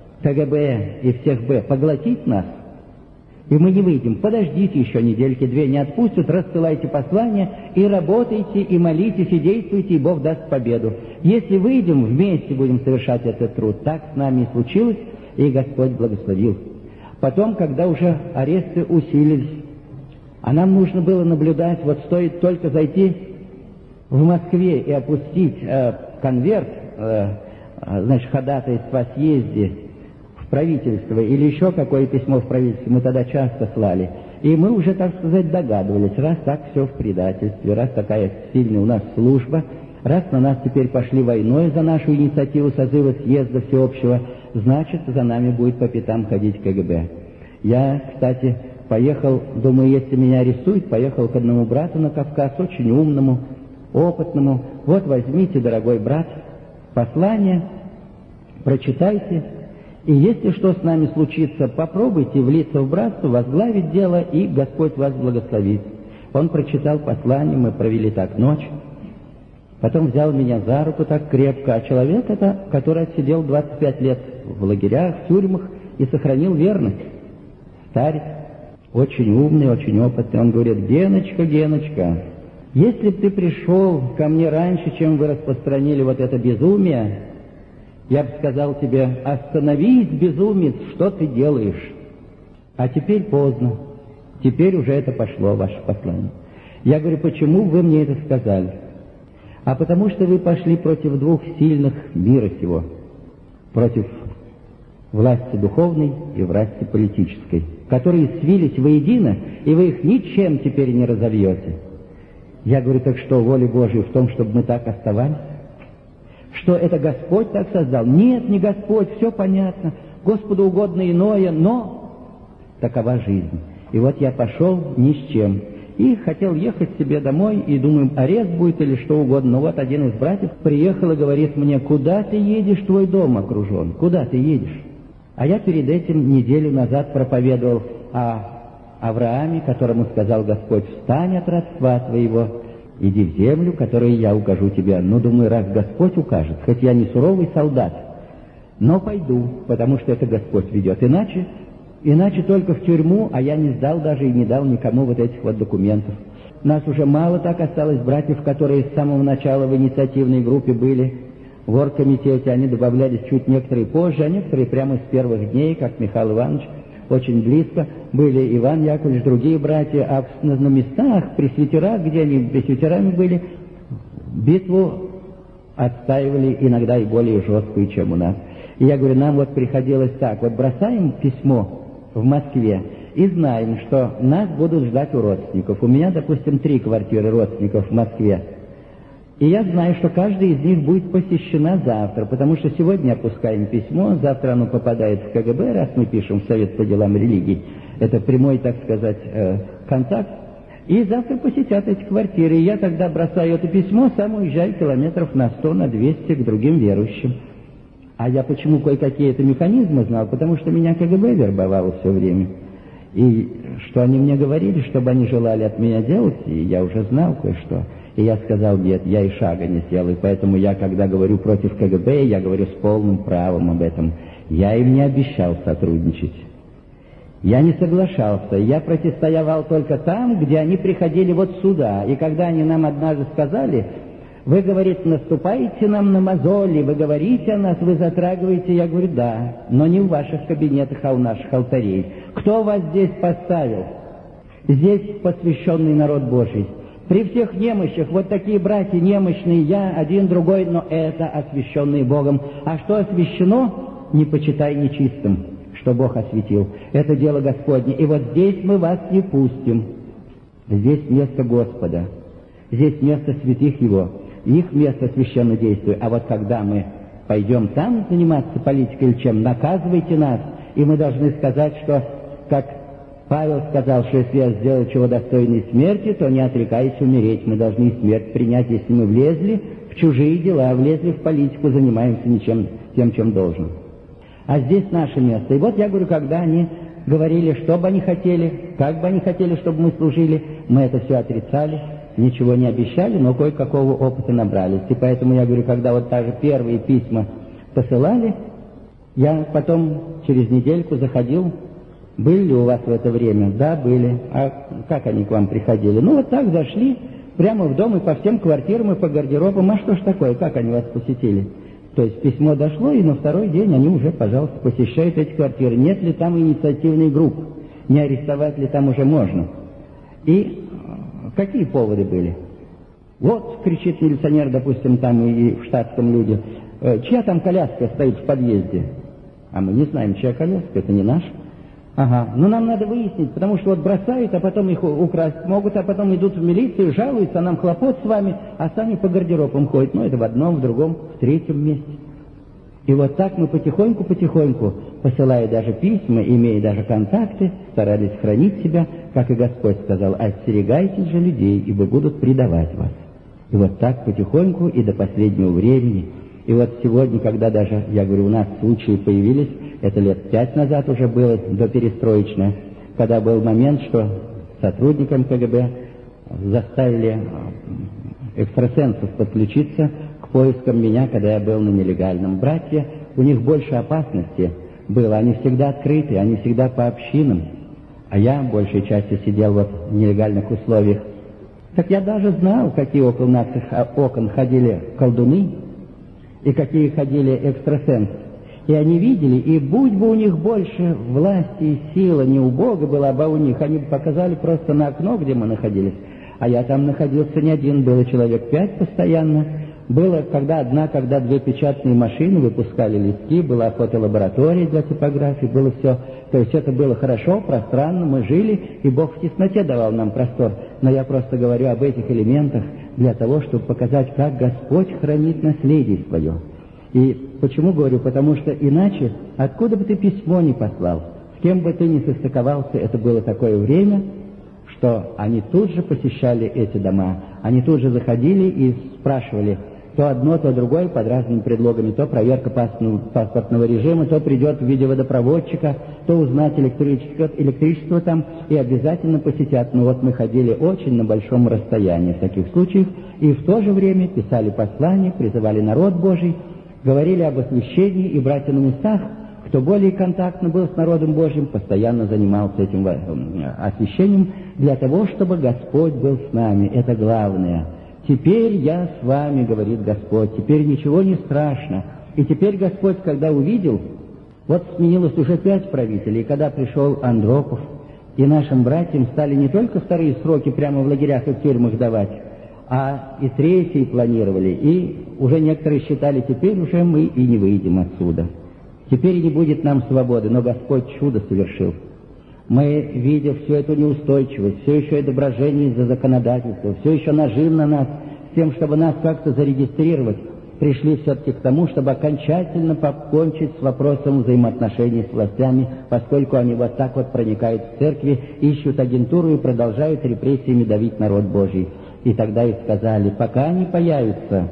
КГБ и всех Б поглотить нас, и мы не выйдем, подождите еще недельки-две, не отпустят, рассылайте послания, и работайте, и молитесь, и действуйте, и Бог даст победу. Если выйдем, вместе будем совершать этот труд. Так с нами и случилось, и Господь благословил. Потом, когда уже аресты усилились, а нам нужно было наблюдать, вот стоит только зайти в Москве и опустить конверт, значит, ходатайство о съезде в правительство или еще какое письмо в правительство, мы тогда часто слали. И мы уже, так сказать, догадывались, раз так все в предательстве, раз такая сильная у нас служба, раз на нас теперь пошли войной за нашу инициативу созыва съезда всеобщего, значит, за нами будет по пятам ходить КГБ. Я, кстати, поехал, думаю, если меня арестуют, поехал к одному брату на Кавказ, очень умному, опытному. Вот возьмите, дорогой брат, послание, прочитайте, и если что с нами случится, попробуйте влиться в братство, возглавить дело, и Господь вас благословит. Он прочитал послание, мы провели так ночь, потом взял меня за руку так крепко, а человек это, который отсидел 25 лет в лагерях, в тюрьмах и сохранил верность, старец, очень умный, очень опытный, он говорит: Геночка, Геночка, если бы ты пришел ко мне раньше, чем вы распространили вот это безумие, я бы сказал тебе: остановись, безумец, что ты делаешь? А теперь поздно, теперь уже это пошло, ваше послание. Я говорю: почему вы мне это сказали? А потому что вы пошли против двух сильных мира сего, против власти духовной и власти политической, которые свились воедино, и вы их ничем теперь не разовьете. Я говорю: так что, воля Божия в том, чтобы мы так оставались? Что это Господь так создал? Нет, не Господь, все понятно. Господу угодно иное, но такова жизнь. И вот я пошел ни с чем. И хотел ехать себе домой, и думаю, арест будет или что угодно. Но вот один из братьев приехал и говорит мне: куда ты едешь, твой дом окружен, куда ты едешь? А я перед этим неделю назад проповедовал о Аврааме, которому сказал Господь: встань от родства твоего, иди в землю, которую я укажу тебе. Ну, думаю, раз Господь укажет, хоть я не суровый солдат, но пойду, потому что это Господь ведет. Иначе только в тюрьму, а я не сдал даже и не дал никому вот этих вот документов. Нас уже мало так осталось братьев, которые с самого начала в инициативной группе были, в оргкомитете, они добавлялись чуть некоторые позже, а некоторые прямо с первых дней, как Михаил Иванович, очень близко были Иван Яковлевич, другие братья, а на местах, пресвитерах, где они пресвитерами были, битву отстаивали иногда и более жесткую, чем у нас. И я говорю, нам вот приходилось так, вот бросаем письмо в Москве и знаем, что нас будут ждать у родственников. У меня, допустим, 3 квартиры родственников в Москве. И я знаю, что каждая из них будет посещена завтра, потому что сегодня опускаем письмо, завтра оно попадает в КГБ, раз мы пишем в Совет по делам религий. Это прямой, так сказать, контакт. И завтра посетят эти квартиры. И я тогда бросаю это письмо, сам уезжаю километров на 100, на 200 к другим верующим. А я почему кое-какие это механизмы знал? Потому что меня КГБ вербовало все время. И что они мне говорили, чтобы они желали от меня делать, и я уже знал кое-что. И я сказал, нет, я и шага не сделаю. Поэтому я, когда говорю против КГБ, я говорю с полным правом об этом. Я им не обещал сотрудничать. Я не соглашался, я противостоял только там, где они приходили вот сюда. И когда они нам однажды сказали, вы, говорит, наступаете нам на мозоли, вы говорите о нас, вы затрагиваете, я говорю, да, но не в ваших кабинетах, а у наших алтарей. Кто вас здесь поставил? Здесь посвященный народ Божий. При всех немощах, вот такие братья немощные, я, один, другой, но это освященные Богом. А что освящено, не почитай нечистым, что Бог осветил. Это дело Господне. И вот здесь мы вас не пустим. Здесь место Господа. Здесь место святых Его. Их место священно действует. А вот когда мы пойдем там заниматься политикой или чем, наказывайте нас. И мы должны сказать, что, как Павел сказал, что если я сделал чего достойной смерти, то не отрекаюсь умереть. Мы должны смерть принять, если мы влезли в чужие дела, влезли в политику, занимаемся ничем, тем, чем должен. А здесь наше место. И вот я говорю, когда они говорили, что бы они хотели, как бы они хотели, чтобы мы служили, мы это все отрицали, ничего не обещали, но кое-какого опыта набрались. И поэтому я говорю, когда вот даже первые письма посылали, я потом через недельку заходил, были ли у вас в это время? Да, были. А как они к вам приходили? Ну вот так зашли, прямо в дом и по всем квартирам и по гардеробам. А что ж такое, как они вас посетили? То есть письмо дошло, и на второй день они уже, пожалуйста, посещают эти квартиры. Нет ли там инициативной группы? Не арестовать ли там уже можно? И какие поводы были? Вот, кричит милиционер, допустим, там и в штатском люди, чья там коляска стоит в подъезде? А мы не знаем, чья коляска, это не наша. Ага, ну нам надо выяснить, потому что вот бросают, а потом их украсть могут, а потом идут в милицию, жалуются, а нам хлопот с вами, а сами по гардеробам ходят. Ну это в одном, в другом, в третьем месте. И вот так мы потихоньку, посылая даже письма, имея даже контакты, старались хранить себя, как и Господь сказал, остерегайтесь же людей, ибо будут предавать вас. И вот так потихоньку и до последнего времени. И вот сегодня, когда даже, я говорю, у нас случаи появились, это лет 5 назад уже было, доперестроечное, когда был момент, что сотрудникам КГБ заставили экстрасенсов подключиться к поискам меня, когда я был на нелегальном. Братья, у них больше опасности было, они всегда открыты, они всегда по общинам, а я большей частью сидел вот в нелегальных условиях. Так я даже знал, какие около наших окон ходили колдуны, и какие ходили экстрасенсы. И они видели, и будь бы у них больше власти и силы, не у Бога была бы у них, они бы показали просто на окно, где мы находились. А я там находился не один, было человек 5 постоянно. Было когда одна, когда 2 печатные машины выпускали листки, была фотолаборатория для типографии, было все. То есть это было хорошо, пространно, мы жили, и Бог в тесноте давал нам простор. Но я просто говорю об этих элементах для того, чтобы показать, как Господь хранит наследие свое. И почему говорю? Потому что иначе, откуда бы ты письмо не послал, с кем бы ты ни состыковался, это было такое время, что они тут же посещали эти дома, они тут же заходили и спрашивали то одно, то другое под разными предлогами, то проверка паспортного режима, то придет в виде водопроводчика, то узнать электричество там, и обязательно посетят. Ну вот мы ходили очень на большом расстоянии в таких случаях, и в то же время писали послания, призывали народ Божий, говорили об освящении, и братья на местах, кто более контактно был с народом Божьим, постоянно занимался этим освящением для того, чтобы Господь был с нами. Это главное. «Теперь я с вами, — говорит Господь, — теперь ничего не страшно». И теперь Господь, когда увидел, вот сменилось уже 5 правителей, и когда пришел Андропов, и нашим братьям стали не только вторые сроки прямо в лагерях и в тюрьмах давать, а и третьи планировали, и уже некоторые считали, теперь уже мы и не выйдем отсюда. Теперь не будет нам свободы, но Господь чудо совершил. Мы, видя всю эту неустойчивость, все еще это брожение из-за законодательства, все еще нажим на нас, с тем, чтобы нас как-то зарегистрировать, пришли все-таки к тому, чтобы окончательно покончить с вопросом взаимоотношений с властями, поскольку они вот так вот проникают в церкви, ищут агентуру и продолжают репрессиями давить народ Божий. И тогда и сказали, пока они появятся,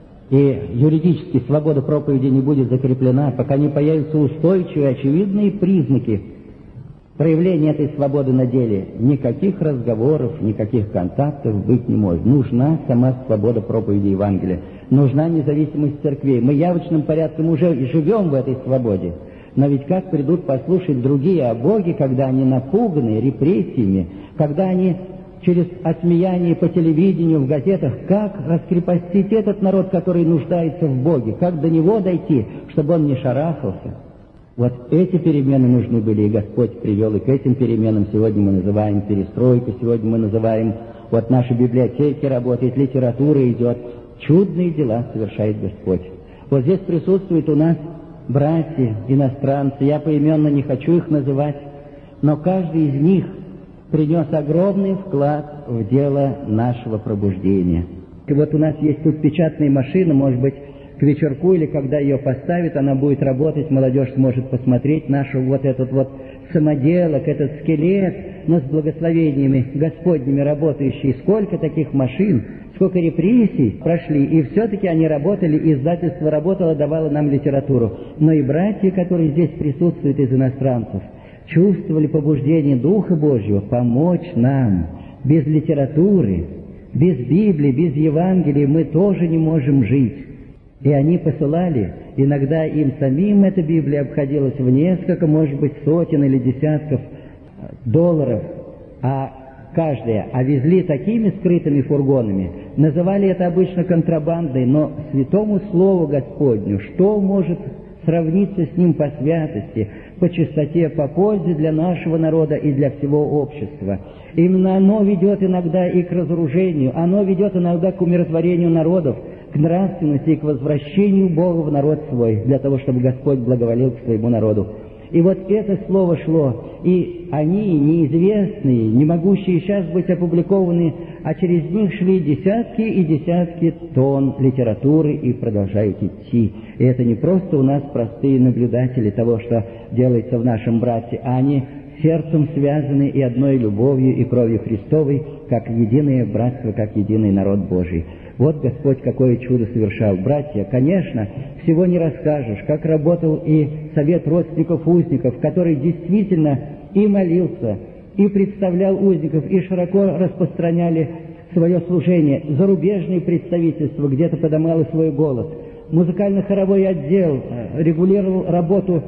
и юридически свобода проповеди не будет закреплена, пока не появятся устойчивые, очевидные признаки проявления этой свободы на деле, никаких разговоров, никаких контактов быть не может. Нужна сама свобода проповеди Евангелия, нужна независимость церквей. Мы явочным порядком уже живем в этой свободе, но ведь как придут послушать другие о Боге, когда они напуганы репрессиями, когда они через осмеяние по телевидению, в газетах, как раскрепостить этот народ, который нуждается в Боге, как до него дойти, чтобы он не шарахался. Вот эти перемены нужны были, и Господь привел, и к этим переменам сегодня мы называем перестройка, сегодня мы называем, вот наши библиотеки работают, литература идет, чудные дела совершает Господь. Вот здесь присутствуют у нас братья, иностранцы, я поименно не хочу их называть, но каждый из них принес огромный вклад в дело нашего пробуждения. И вот у нас есть тут печатная машина, может быть, к вечерку или когда ее поставят, она будет работать, молодежь сможет посмотреть нашу вот этот вот самоделок, этот скелет, но с благословениями Господними работающий. Сколько таких машин, сколько репрессий прошли, и все-таки они работали, издательство работало, давало нам литературу. Но и братья, которые здесь присутствуют из иностранцев, чувствовали побуждение Духа Божьего помочь нам. Без литературы, без Библии, без Евангелия мы тоже не можем жить. И они посылали, иногда им самим эта Библия обходилась в несколько, может быть, сотен или десятков долларов, каждая, а везли такими скрытыми фургонами. Называли это обычно контрабандой, но святому Слову Господню, что может сравниться с ним по святости, по чистоте, по пользе для нашего народа и для всего общества. Именно оно ведет иногда и к разоружению, оно ведет иногда к умиротворению народов, к нравственности и к возвращению Бога в народ свой, для того, чтобы Господь благоволил к своему народу. И вот это слово шло, и они, неизвестные, не могущие сейчас быть опубликованы, а через них шли десятки и десятки тонн литературы и продолжают идти. И это не просто у нас простые наблюдатели того, что делается в нашем брате, а они сердцем связаны и одной любовью и кровью Христовой, как единое братство, как единый народ Божий. Вот Господь какое чудо совершал. Братья, конечно, всего не расскажешь, как работал и совет родственников узников, который действительно и молился, и представлял узников, и широко распространяли свое служение. Зарубежные представительства где-то подымало свой голос. Музыкально-хоровой отдел регулировал работу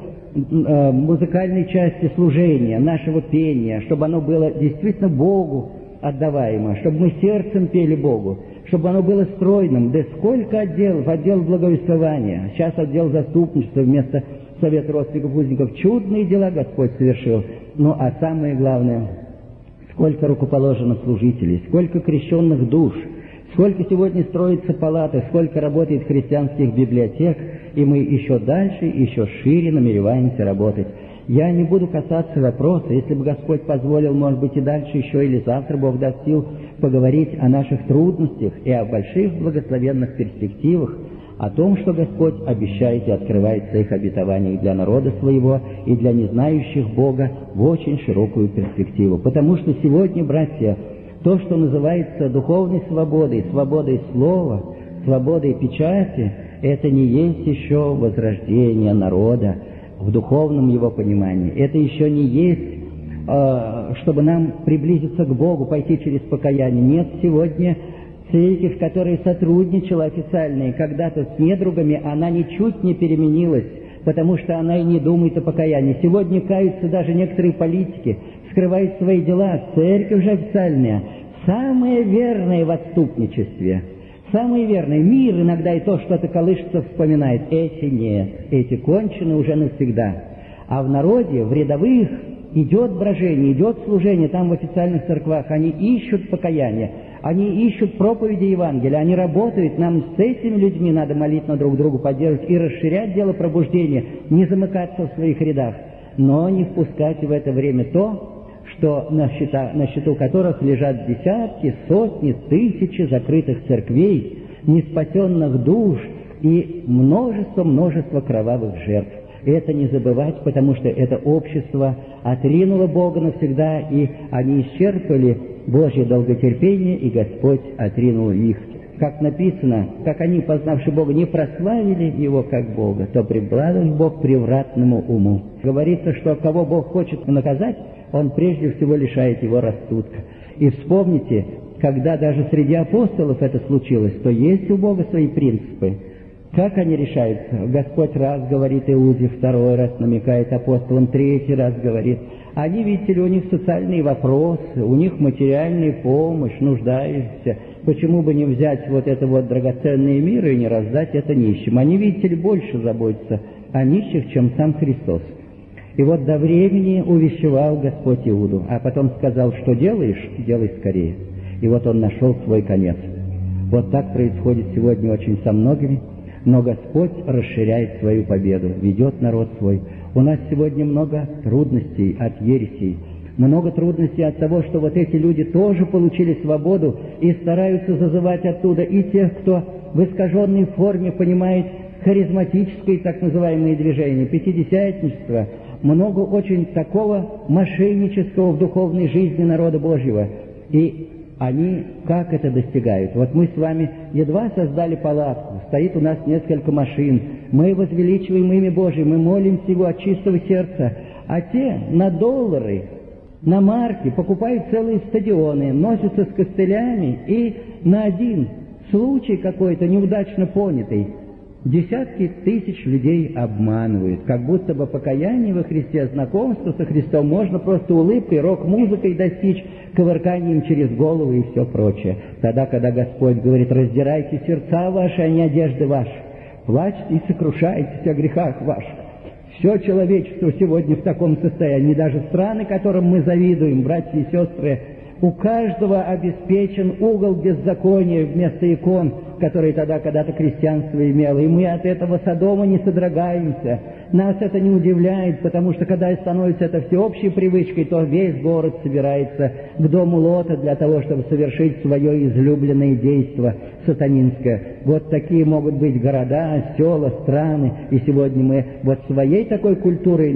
музыкальной части служения, нашего пения, чтобы оно было действительно Богу отдаваемо, чтобы мы сердцем пели Богу, чтобы оно было стройным. Да сколько отделов, отдел благовествования, сейчас отдел заступничества вместо совета родственников узников. Чудные дела Господь совершил. Ну, а самое главное, сколько рукоположено служителей, сколько крещенных душ, сколько сегодня строится палаты, сколько работает христианских библиотек, и мы еще дальше, еще шире намереваемся работать. Я не буду касаться вопроса, если бы Господь позволил, может быть, и дальше еще, или завтра Бог даст сил поговорить о наших трудностях и о больших благословенных перспективах, о том, что Господь обещает и открывает в своих обетованиях для народа своего и для незнающих Бога в очень широкую перспективу. Потому что сегодня, братья, то, что называется духовной свободой, свободой слова, свободой печати, это не есть еще возрождение народа в духовном его понимании. Это еще не есть, чтобы нам приблизиться к Богу, пойти через покаяние. Нет, сегодня церковь, которая сотрудничала официально и когда-то с недругами, она ничуть не переменилась, потому что она и не думает о покаянии. Сегодня каются даже некоторые политики, скрывают свои дела. Церковь же официальная, самая верная в отступничестве, самые верные. Мир иногда и то что-то колышется, вспоминает. Эти нет, эти кончены уже навсегда. А в народе, в рядовых, идет брожение, идет служение, там в официальных церквах, они ищут покаяние. Они ищут проповеди Евангелия, они работают, нам с этими людьми надо молитвенно друг другу поддерживать и расширять дело пробуждения, не замыкаться в своих рядах, но не впускать в это время то, что на счету которых лежат десятки, сотни, тысячи закрытых церквей, неспасенных душ и множество кровавых жертв. И это не забывать, потому что это общество отринуло Бога навсегда, и они исчерпали Божье долготерпение, и Господь отринул их. Как написано, как они, познавши Бога, не прославили Его как Бога, то прибавил Бог превратному уму. Говорится, что кого Бог хочет наказать, Он прежде всего лишает его рассудка. И вспомните, когда даже среди апостолов это случилось, то есть у Бога свои принципы. Как они решаются? Господь раз говорит Иуде, второй раз намекает апостолам, третий раз говорит. Они, видите ли, у них социальные вопросы, у них материальная помощь, нуждающиеся. Почему бы не взять вот это вот драгоценное мир и не раздать это нищим? Они, видите ли, больше заботятся о нищих, чем сам Христос. И вот до времени увещевал Господь Иуду, а потом сказал, что делаешь, делай скорее. И вот он нашел свой конец. Вот так происходит сегодня очень со многими. Но Господь расширяет свою победу, ведет народ свой. У нас сегодня много трудностей от ересей, много трудностей от того, что вот эти люди тоже получили свободу и стараются зазывать оттуда и тех, кто в искаженной форме понимает харизматическое так называемое движение, пятидесятничество, много очень такого мошеннического в духовной жизни народа Божьего. И они как это достигают? Вот мы с вами едва создали палатку, стоит у нас несколько машин, мы возвеличиваем имя Божие, мы молимся Его от чистого сердца, а те на доллары, на марки покупают целые стадионы, носятся с костылями, и на один случай какой-то неудачно понятый десятки тысяч людей обманывают, как будто бы покаяние во Христе, знакомство со Христом можно просто улыбкой, рок-музыкой достичь, ковырканием через голову и все прочее. Тогда, когда Господь говорит, раздирайте сердца ваши, а не одежды ваши, плачьте и сокрушайтесь о грехах ваших. Все человечество сегодня в таком состоянии, даже страны, которым мы завидуем, братья и сестры, у каждого обеспечен угол беззакония вместо икон, которые тогда когда-то крестьянство имело. И мы от этого Содома не содрогаемся. Нас это не удивляет, потому что когда становится это всеобщей привычкой, то весь город собирается к дому Лота для того, чтобы совершить свое излюбленное действо сатанинское. Вот такие могут быть города, села, страны. И сегодня мы вот своей такой культурой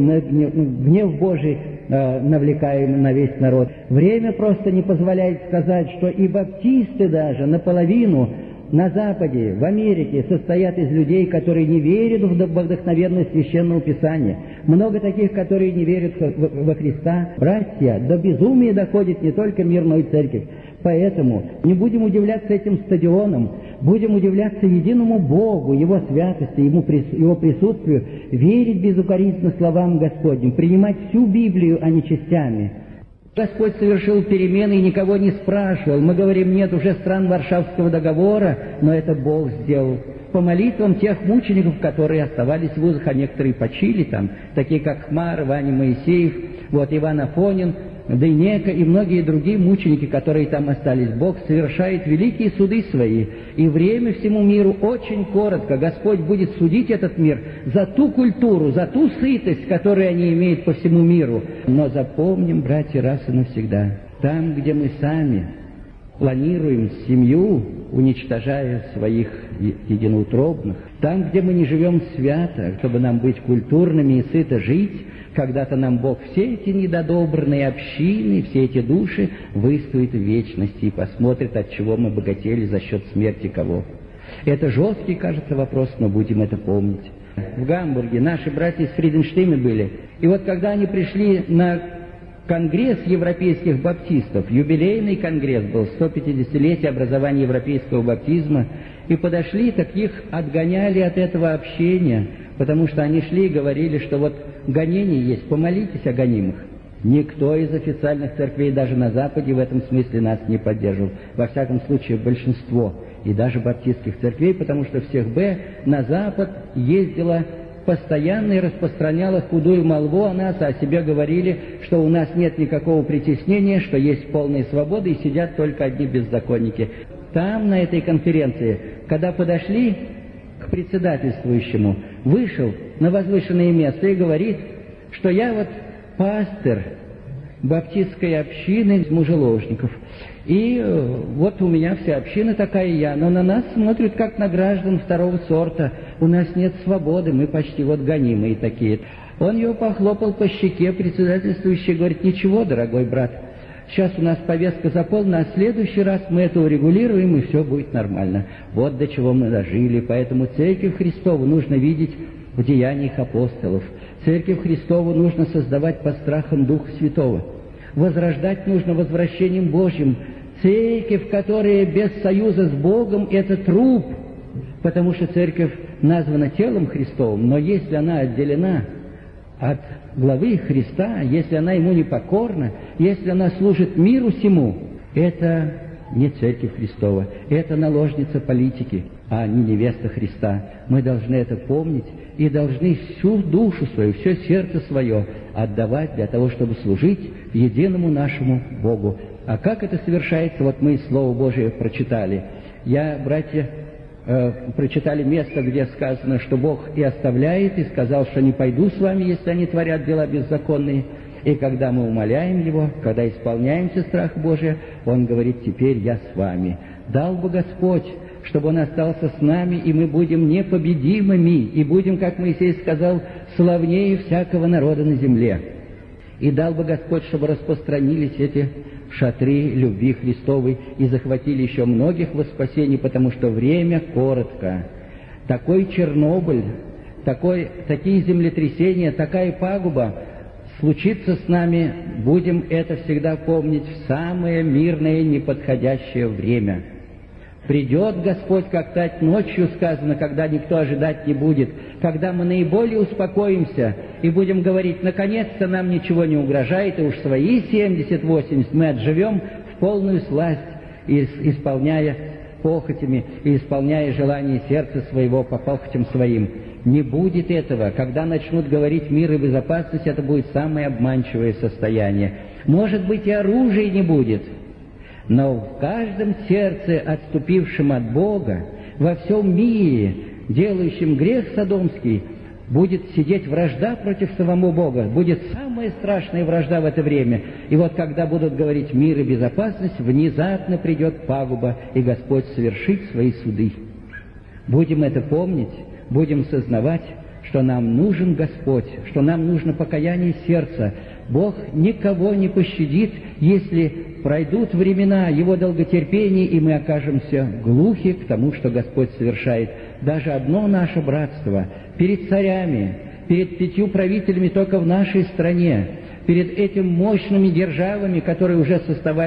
гнев Божий навлекаем на весь народ. Время просто не позволяет сказать, что и баптисты даже наполовину на Западе, в Америке состоят из людей, которые не верят в вдохновенность Священного Писания. Много таких, которые не верят во Христа. Братья, до безумия доходит не только мирная церковь. Поэтому не будем удивляться этим стадионам, будем удивляться единому Богу, Его святости, Его присутствию, верить безукоризненно словам Господним, принимать всю Библию, а не частями. Господь совершил перемены и никого не спрашивал. Мы говорим, нет уже стран Варшавского договора, но это Бог сделал. По молитвам тех мучеников, которые оставались в вузах, а некоторые почили там, такие как Хмар, Ваня Моисеев, вот Иван Афонин, Дейнека и многие другие мученики, которые там остались. Бог совершает великие суды свои, и время всему миру очень коротко. Господь будет судить этот мир за ту культуру, за ту сытость, которую они имеют по всему миру. Но запомним, братья, раз и навсегда, там, где мы сами планируем семью, уничтожая своих единоутробных, там, где мы не живем свято, чтобы нам быть культурными и сыто жить, когда-то нам Бог все эти недодобренные общины, все эти души выставит в вечности и посмотрит, от чего мы богатели за счет смерти кого. Это жесткий, кажется, вопрос, но будем это помнить. В Гамбурге наши братья из Фриденштейна были. И вот когда они пришли на конгресс европейских баптистов, юбилейный конгресс был, 150-летие образования европейского баптизма, и подошли, так их отгоняли от этого общения, потому что они шли и говорили, что вот гонения есть, помолитесь о гонимых. Никто из официальных церквей даже на Западе в этом смысле нас не поддерживал. Во всяком случае, большинство, и даже баптистских церквей, потому что всех на Запад ездила постоянно и распространяла худую молву о нас, а о себе говорили, что у нас нет никакого притеснения, что есть полная свобода и сидят только одни беззаконники. Там, на этой конференции, когда подошли к председательствующему, вышел на возвышенное место и говорит, что я вот пастырь баптистской общины мужеложников. И вот у меня вся община такая я, но на нас смотрят как на граждан второго сорта. У нас нет свободы, мы почти вот гонимые такие. Он его похлопал по щеке, председательствующий говорит, ничего, дорогой брат, сейчас у нас повестка заполнена, а в следующий раз мы это урегулируем, и все будет нормально. Вот до чего мы дожили, поэтому Церковь Христову нужно видеть в деяниях апостолов. Церковь Христову нужно создавать под страхом Духа Святого. Возрождать нужно возвращением Божьим. Церковь, которая без союза с Богом, это труп, потому что церковь названа телом Христовым, но если она отделена от главы Христа, если она ему не покорна, если она служит миру сему, это не церковь Христова, это наложница политики, а не невеста Христа. Мы должны это помнить и должны всю душу свою, все сердце свое отдавать для того, чтобы служить единому нашему Богу. А как это совершается? Вот мы Слово Божие прочитали. Братья, прочитали место, где сказано, что Бог и оставляет, и сказал, что не пойду с вами, если они творят дела беззаконные. И когда мы умоляем Его, когда исполняемся страха Божия, Он говорит, теперь я с вами. Дал бы Господь, чтобы Он остался с нами, и мы будем непобедимыми, и будем, как Моисей сказал, славнее всякого народа на земле. И дал бы Господь, чтобы распространились эти шатры любви Христовой и захватили еще многих во спасение, потому что время коротко. Такой Чернобыль, такие землетрясения, такая пагуба случится с нами, будем это всегда помнить в самое мирное неподходящее время. Придет Господь, как тать ночью сказано, когда никто ожидать не будет, когда мы наиболее успокоимся и будем говорить, наконец-то нам ничего не угрожает, и уж свои 70-80 мы отживем в полную сласть, исполняя похотями и исполняя желания сердца своего по похотям своим. Не будет этого. Когда начнут говорить мир и безопасность, это будет самое обманчивое состояние. Может быть, и оружия не будет. Но в каждом сердце, отступившем от Бога, во всем мире, делающем грех содомский, будет сидеть вражда против самого Бога. Будет самая страшная вражда в это время. И вот когда будут говорить мир и безопасность, внезапно придет пагуба, и Господь совершит свои суды. Будем это помнить, будем сознавать, что нам нужен Господь, что нам нужно покаяние сердца. Бог никого не пощадит, если пройдут времена Его долготерпения, и мы окажемся глухи к тому, что Господь совершает. Даже одно наше братство перед царями, перед 5 правителями только в нашей стране, перед этими мощными державами, которые уже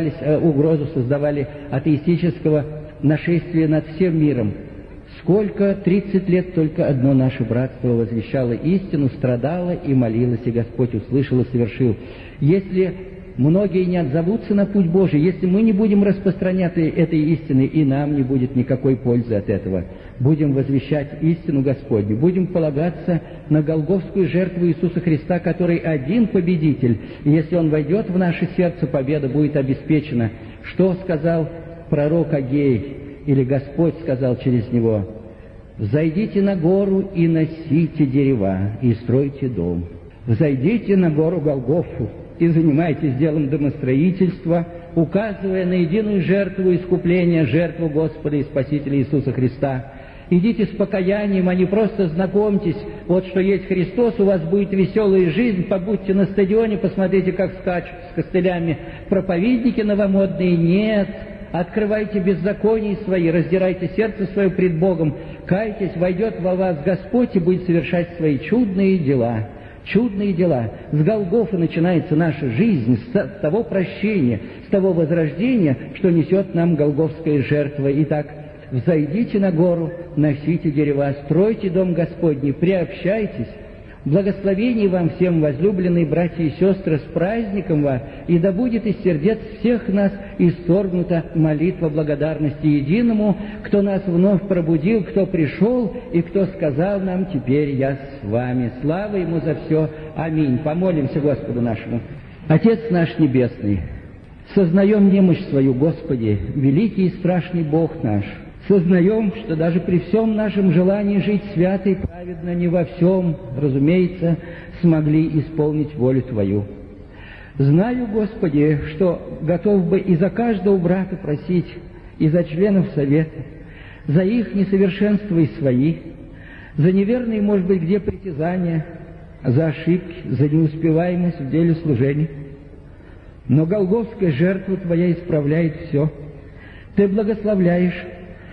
угрозу создавали атеистического нашествия над всем миром. Сколько 30 лет только одно наше братство возвещало истину, страдало и молилось, и Господь услышал и совершил. Если многие не отзовутся на путь Божий, если мы не будем распространять этой истины, и нам не будет никакой пользы от этого. Будем возвещать истину Господню, будем полагаться на голгофскую жертву Иисуса Христа, который один победитель. И если Он войдет в наше сердце, победа будет обеспечена. Что сказал пророк Агей? Или Господь сказал через него: «Взойдите на гору и носите дерева, и стройте дом. Взойдите на гору Голгофу и занимайтесь делом домостроительства, указывая на единую жертву искупления, жертву Господа и Спасителя Иисуса Христа. Идите с покаянием, а не просто знакомьтесь, вот что есть Христос, у вас будет веселая жизнь, побудьте на стадионе, посмотрите, как скачут с костылями проповедники новомодные». Нет! Открывайте беззакония свои, раздирайте сердце свое пред Богом, кайтесь, войдет во вас Господь и будет совершать свои чудные дела. Чудные дела. С Голгофы начинается наша жизнь, с того прощения, с того возрождения, что несет нам голгофская жертва. Итак, взойдите на гору, носите дерева, стройте дом Господний, приобщайтесь, Благословений вам всем, возлюбленные братья и сестры, с праздником вас, и да будет из сердец всех нас исторгнута молитва благодарности единому, кто нас вновь пробудил, кто пришел и кто сказал нам: теперь я с вами. Слава Ему за все. Аминь. Помолимся Господу нашему. Отец наш Небесный, сознаем немощь свою, Господи, великий и страшный Бог наш. Сознаем, что даже при всем нашем желании жить свято и праведно не во всем, разумеется, смогли исполнить волю Твою. Знаю, Господи, что готов бы и за каждого брата просить, и за членов Совета, за их несовершенства и свои, за неверные, может быть, где притязания, за ошибки, за неуспеваемость в деле служения. Но голгофская жертва Твоя исправляет все. Ты благословляешь.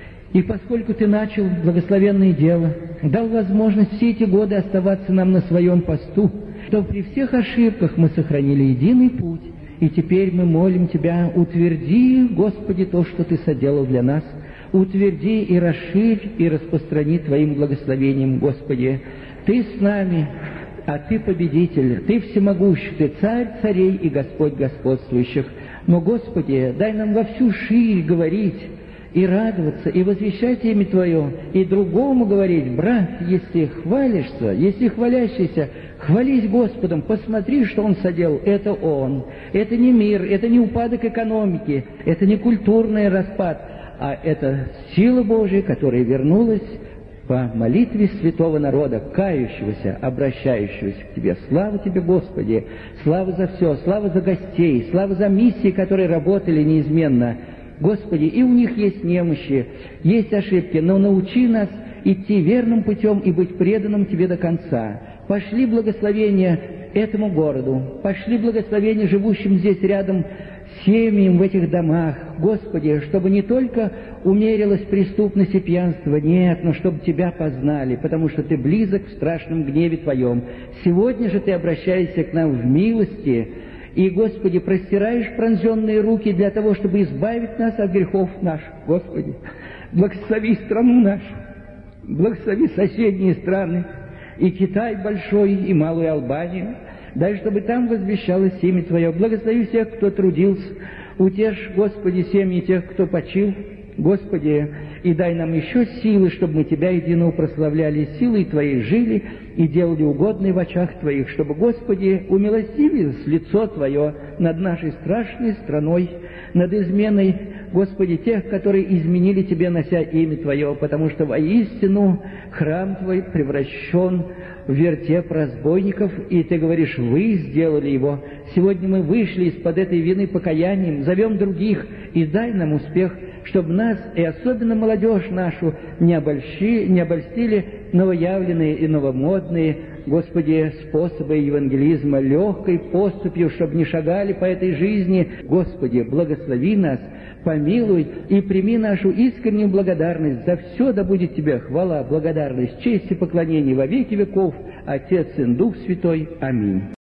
И поскольку Ты начал благословенное дело, дал возможность все эти годы оставаться нам на своем посту, то при всех ошибках мы сохранили единый путь, и теперь мы молим Тебя: утверди, Господи, то, что Ты соделал для нас, утверди и расширь, и распространи Твоим благословением, Господи. Ты с нами, а Ты победитель, Ты всемогущий, Ты царь царей и Господь господствующих. Но, Господи, дай нам во всю ширь говорить, и радоваться, и возвещать имя Твое, и другому говорить: брат, если хвалишься, если хвалящийся, хвались Господом, посмотри, что Он соделал. Это Он. Это не мир, это не упадок экономики, это не культурный распад, а это сила Божия, которая вернулась по молитве святого народа, кающегося, обращающегося к Тебе. Слава Тебе, Господи! Слава за все, слава за гостей, слава за миссии, которые работали неизменно. Господи, и у них есть немощи, есть ошибки, но научи нас идти верным путем и быть преданным Тебе до конца. Пошли благословения этому городу, пошли благословения живущим здесь рядом семьям в этих домах. Господи, чтобы не только умерилась преступность и пьянство, нет, но чтобы Тебя познали, потому что Ты близок в страшном гневе Твоем. Сегодня же Ты обращаешься к нам в милости, и, Господи, простираешь пронзенные руки для того, чтобы избавить нас от грехов наших. Господи, благослови страну нашу, благослови соседние страны, и Китай большой, и Малую Албанию. Дай, чтобы там возвещалось имя Твое. Благослови всех, кто трудился. Утешь, Господи, семьи тех, кто почил. Господи, и дай нам еще силы, чтобы мы Тебя едино прославляли, силой Твоей жили и делали угодное в очах Твоих, чтобы, Господи, умилостивилось лицо Твое над нашей страшной страной, над изменой, Господи, тех, которые изменили Тебе, нося имя Твое, потому что воистину храм Твой превращен в вертеп разбойников, и Ты говоришь: вы сделали его. Сегодня мы вышли из-под этой вины покаянием, зовем других, и дай нам успех, чтобы нас, и особенно молодежь нашу, не обольстили новоявленные и новомодные, Господи, способы евангелизма, легкой поступью, чтобы не шагали по этой жизни. Господи, благослови нас, помилуй и прими нашу искреннюю благодарность. За все да будет Тебе хвала, благодарность, честь и поклонение во веки веков. Отец и Дух Святой. Аминь.